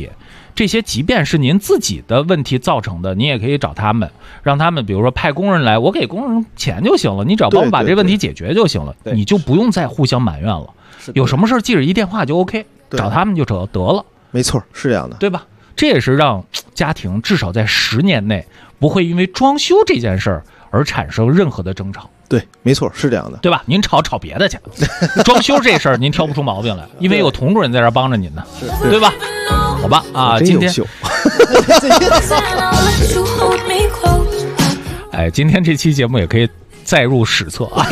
Speaker 4: 这些即便是您自己的问题造成的，你也可以找他们，让他们比如说派工人来，我给工人钱就行了，你只要帮我把这问题解决就行了，你就不用再互相埋怨了。有什么事记着一电话就 OK， 找他们就得了。
Speaker 5: 没错，是这样的，
Speaker 4: 对吧？这也是让家庭至少在10年内不会因为装修这件事儿而产生任何的争吵。
Speaker 5: 对，没错，是这样的，
Speaker 4: 对吧？您吵别的去，装修这事儿您挑不出毛病来，因为有佟主任在这帮着您呢，对吧？好吧，啊，今天哎，今天这期节目也可以载入史册啊。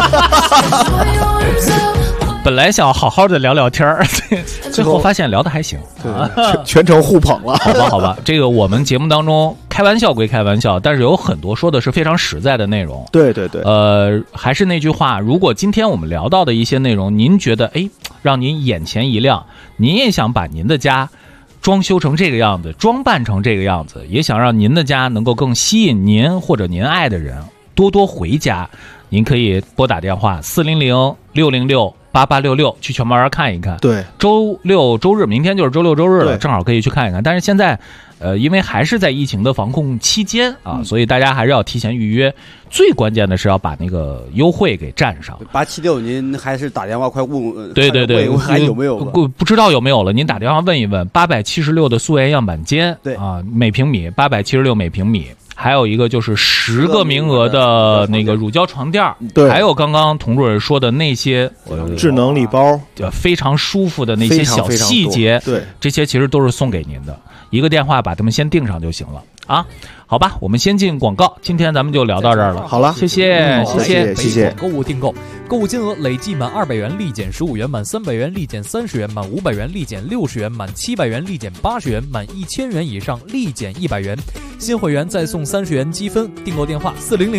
Speaker 4: 本来想好好的聊聊天儿，最后发现聊得还行，
Speaker 5: 全程互捧了。
Speaker 4: 好吧，这个我们节目当中开玩笑归开玩笑，但是有很多说的是非常实在的内容。
Speaker 5: 对，
Speaker 4: 还是那句话，如果今天我们聊到的一些内容，您觉得让您眼前一亮，您也想把您的家装修成这个样子，装扮成这个样子，也想让您的家能够更吸引您或者您爱的人多多回家，您可以拨打电话400-606-8866去全毛园看一看。
Speaker 5: 对，
Speaker 4: 周六周日，明天就是周六周日了，正好可以去看一看。但是现在因为还是在疫情的防控期间啊，所以大家还是要提前预约。最关键的是要把那个优惠给占上。
Speaker 6: 876，您还是打电话快问。
Speaker 4: 对，
Speaker 6: 还有没有？
Speaker 4: 不知道有没有了，您打电话问一问。876的素颜样板间，
Speaker 6: 对
Speaker 4: 啊，每平米876每平米。还有一个就是10个名额的那个乳胶床垫，
Speaker 5: 对，
Speaker 4: 还有刚刚佟主任说的那些
Speaker 5: 智能礼包，
Speaker 4: 非常舒服的那些小细节，
Speaker 5: 对，
Speaker 4: 这些其实都是送给您的。一个电话把他们先订上就行了啊。好吧，我们先进广告，今天咱们就聊到这儿了。
Speaker 5: 好了，
Speaker 4: 谢谢。
Speaker 14: 购物订购，购物金额累计满200元立减15元，满300元立减30元，满500元立减60元，满700元立减80元，满1000元以上立减100元。新会员再送30元积分。订购电话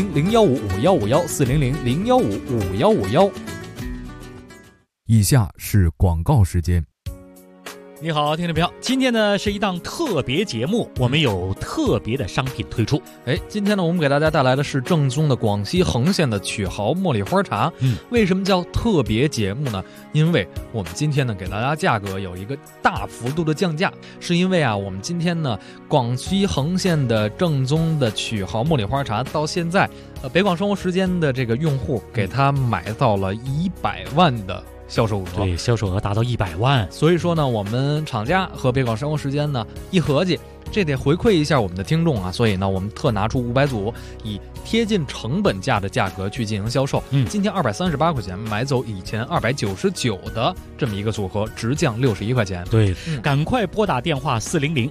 Speaker 14: 400-015-5151，400-015-5151。以下是广告时间。
Speaker 8: 你好，听众朋友，今天呢是一档特别节目，我们有特别的商品推出。
Speaker 14: 今天呢我们给大家带来的是正宗的广西恒县的曲豪茉莉花茶。为什么叫特别节目呢？因为我们今天呢给大家价格有一个大幅度的降价，是因为啊我们今天呢广西恒县的正宗的曲豪茉莉花茶到现在北广生活时间的这个用户给他买到了100万的销售额，
Speaker 8: 对，销售额达到100万。
Speaker 14: 所以说呢，我们厂家和北广生活时间呢一合计，这得回馈一下我们的听众啊，所以呢，我们特拿出500组，以贴近成本价的价格去进行销售。今天238块钱买走以前299的这么一个组合，直降61块钱。
Speaker 8: 对，赶快拨打电话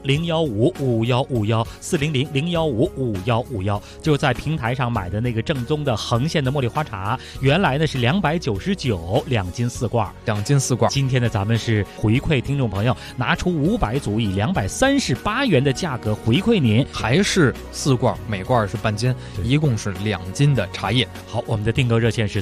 Speaker 8: 400-015-5151，400-015-5151，就在平台上买的那个正宗的恒县的茉莉花茶，原来呢是299，2斤4罐
Speaker 14: ，2斤4罐。
Speaker 8: 今天呢咱们是回馈听众朋友，拿出500组，以238元的价格回馈您，
Speaker 14: 还是4罐，每罐是半斤，一共是2斤的茶叶。
Speaker 8: 好，我们的订购热线是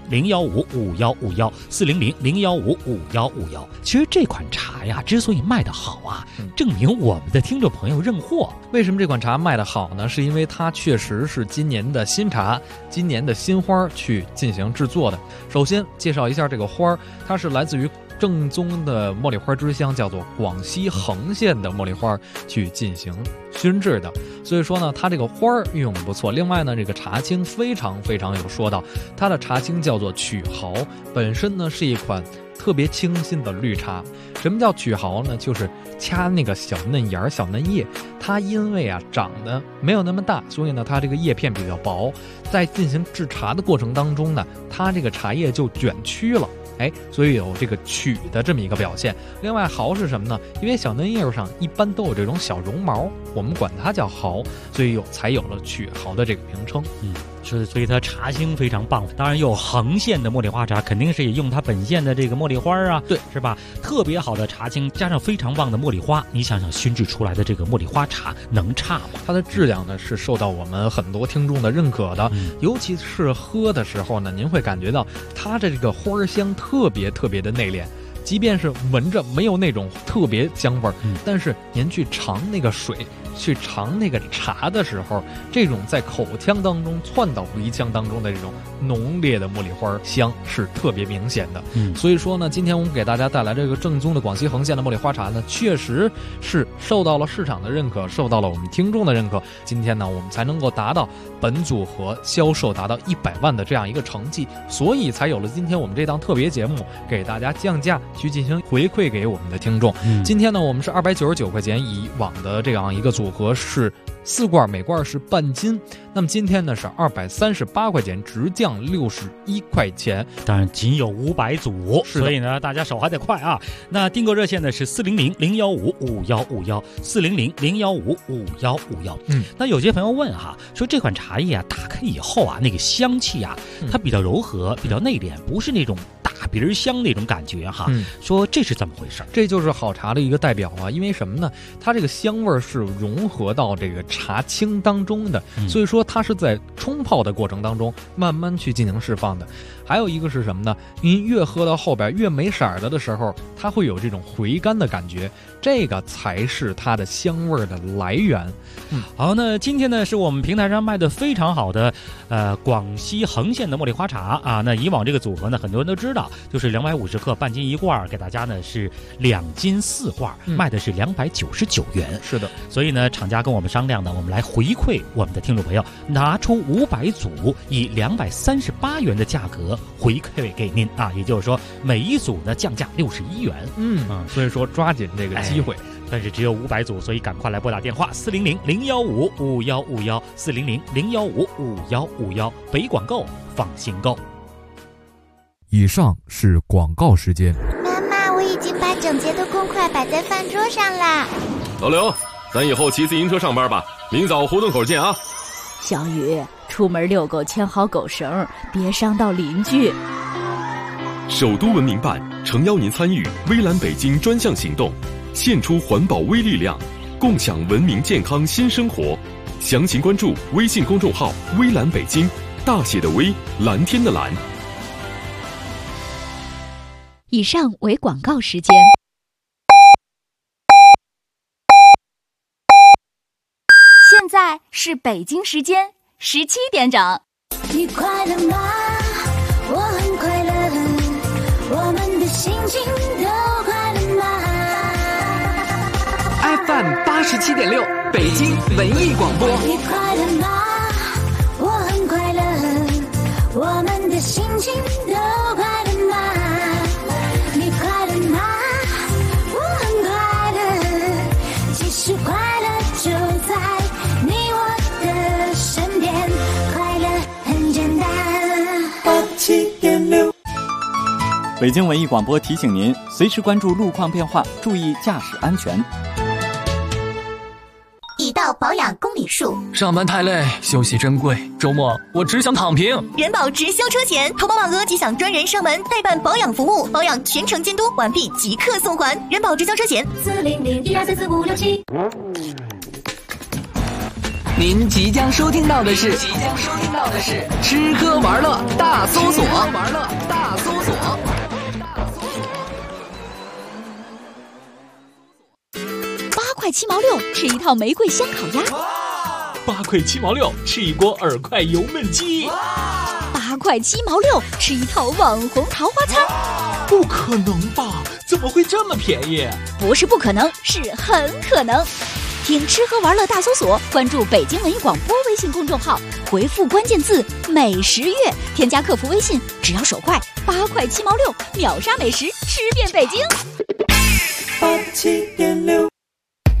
Speaker 8: 400-015-5151，400-015-5151。其实这款茶呀，之所以卖得好啊，证明我们的听众朋友认货。
Speaker 14: 为什么这款茶卖得好呢？是因为它确实是今年的新茶，今年的新花去进行制作的。首先介绍一下这个花，它是来自于正宗的茉莉花之乡，叫做广西恒县的茉莉花去进行熏制的，所以说呢，它这个花运用的不错。另外呢，这个茶青非常有说道，它的茶青叫做曲豪，本身呢是一款特别清新的绿茶。什么叫曲豪呢？就是掐那个小嫩芽、小嫩叶，它因为啊长得没有那么大，所以呢它这个叶片比较薄，在进行制茶的过程当中呢，它这个茶叶就卷曲了。所以有这个曲的这么一个表现。另外豪是什么呢？因为小嫩叶上一般都有这种小绒毛，我们管它叫豪，所以才有了曲豪的这个名称。
Speaker 8: 所以它茶青非常棒。当然有恒县的茉莉花茶，肯定是也用它本县的这个茉莉花啊，
Speaker 14: 对，
Speaker 8: 是吧？特别好的茶青加上非常棒的茉莉花，你想想熏制出来的这个茉莉花茶能差吗？
Speaker 14: 它的质量呢是受到我们很多听众的认可的，尤其是喝的时候呢，您会感觉到它的这个花香特别的内敛。 即便是闻着没有那种特别香味儿，但是您去尝那个水，去尝那个茶的时候，这种在口腔当中窜到鼻腔当中的这种浓烈的茉莉花香是特别明显的。所以说呢，今天我们给大家带来这个正宗的广西横县的茉莉花茶呢，确实是受到了市场的认可，受到了我们听众的认可。今天呢，我们才能够达到本组合销售达到100万的这样一个成绩，所以才有了今天我们这档特别节目，给大家降价去进行回馈给我们的听众。今天呢，我们是299块钱，以往的这样一个组合是4罐，每罐是半斤。那么今天呢是238块钱，直降61块钱。
Speaker 15: 当然仅有500组，所以呢大家手还得快啊。那订购热线呢是400-015-5151，400-015-5151。那有些朋友问哈，说这款茶叶啊打开以后啊，那个香气啊，它比较柔和，比较内敛，不是那种大鼻儿香那种感觉哈。说这是怎么回事？
Speaker 14: 这就是好茶的一个代表啊，因为什么呢？它这个香味是融合到这个茶青当中的，所以说它是在冲泡的过程当中慢慢去进行释放的。还有一个是什么呢？您越喝到后边越没色儿的时候，它会有这种回甘的感觉，这个才是它的香味的来源。
Speaker 15: 好，那今天呢是我们平台上卖的非常好的广西横县的茉莉花茶啊。那以往这个组合呢，很多人都知道，就是250克半斤1罐，给大家呢是2斤4罐，卖的是299元。
Speaker 14: 是的，
Speaker 15: 所以呢，厂家跟我们商量呢，我们来回馈我们的听众朋友，拿出500组，以238元的价格回馈给您啊。也就是说，每一组呢降价61元。
Speaker 14: 所以说抓紧这个机会。
Speaker 15: 但是只有500组，所以赶快来拨打电话400-015-5151，400-015-5151，北广购，放心购。
Speaker 2: 以上是广告时间。
Speaker 7: 妈妈，我已经把整洁的公筷摆在饭桌上啦。
Speaker 2: 老刘，咱以后骑自行车上班吧，明早胡同口见啊。
Speaker 16: 小雨，出门遛狗牵好狗绳，别伤到邻居。
Speaker 2: 首都文明办诚邀您参与微蓝北京专项行动，献出环保微力量，共享文明健康新生活。详情关注微信公众号微蓝北京，大写的微，蓝天的蓝。
Speaker 7: 以上为广告时间。
Speaker 16: 现在是北京时间17点整。
Speaker 10: 你快乐吗？我很快乐，我们的心情都快乐吗？
Speaker 13: FM 87.6，北京文艺广播。
Speaker 10: 你快乐吗？我很快乐，我们的心情都快乐吗？你快乐吗？我很快乐，其实快乐就在你我的身边，快乐很简单。87.6。
Speaker 11: 北京文艺广播提醒您，随时关注路况变化，注意驾驶安全。
Speaker 7: 一道保养公里数，
Speaker 12: 上班太累，休息珍贵，周末我只想躺平。
Speaker 7: 人保直销车险，投保满额即享专人上门代办保养服务，保养全程监督，完毕即刻送还。人保直销车险400-1234567。
Speaker 13: 您即将收听到的是吃喝玩乐大搜索。
Speaker 7: 8块7毛6，吃一套玫瑰香烤鸭。
Speaker 4: 8块7毛6，吃一锅耳快油焖鸡。
Speaker 7: 8块7毛6，吃一套网红桃花餐。
Speaker 4: 不可能吧？怎么会这么便宜？
Speaker 7: 不是不可能，是很可能。听吃喝玩乐大搜索，关注北京文艺广播微信公众号，回复关键字美食月，添加客服微信，只要手快，8块7毛6，秒杀美食，吃遍北京。87.6。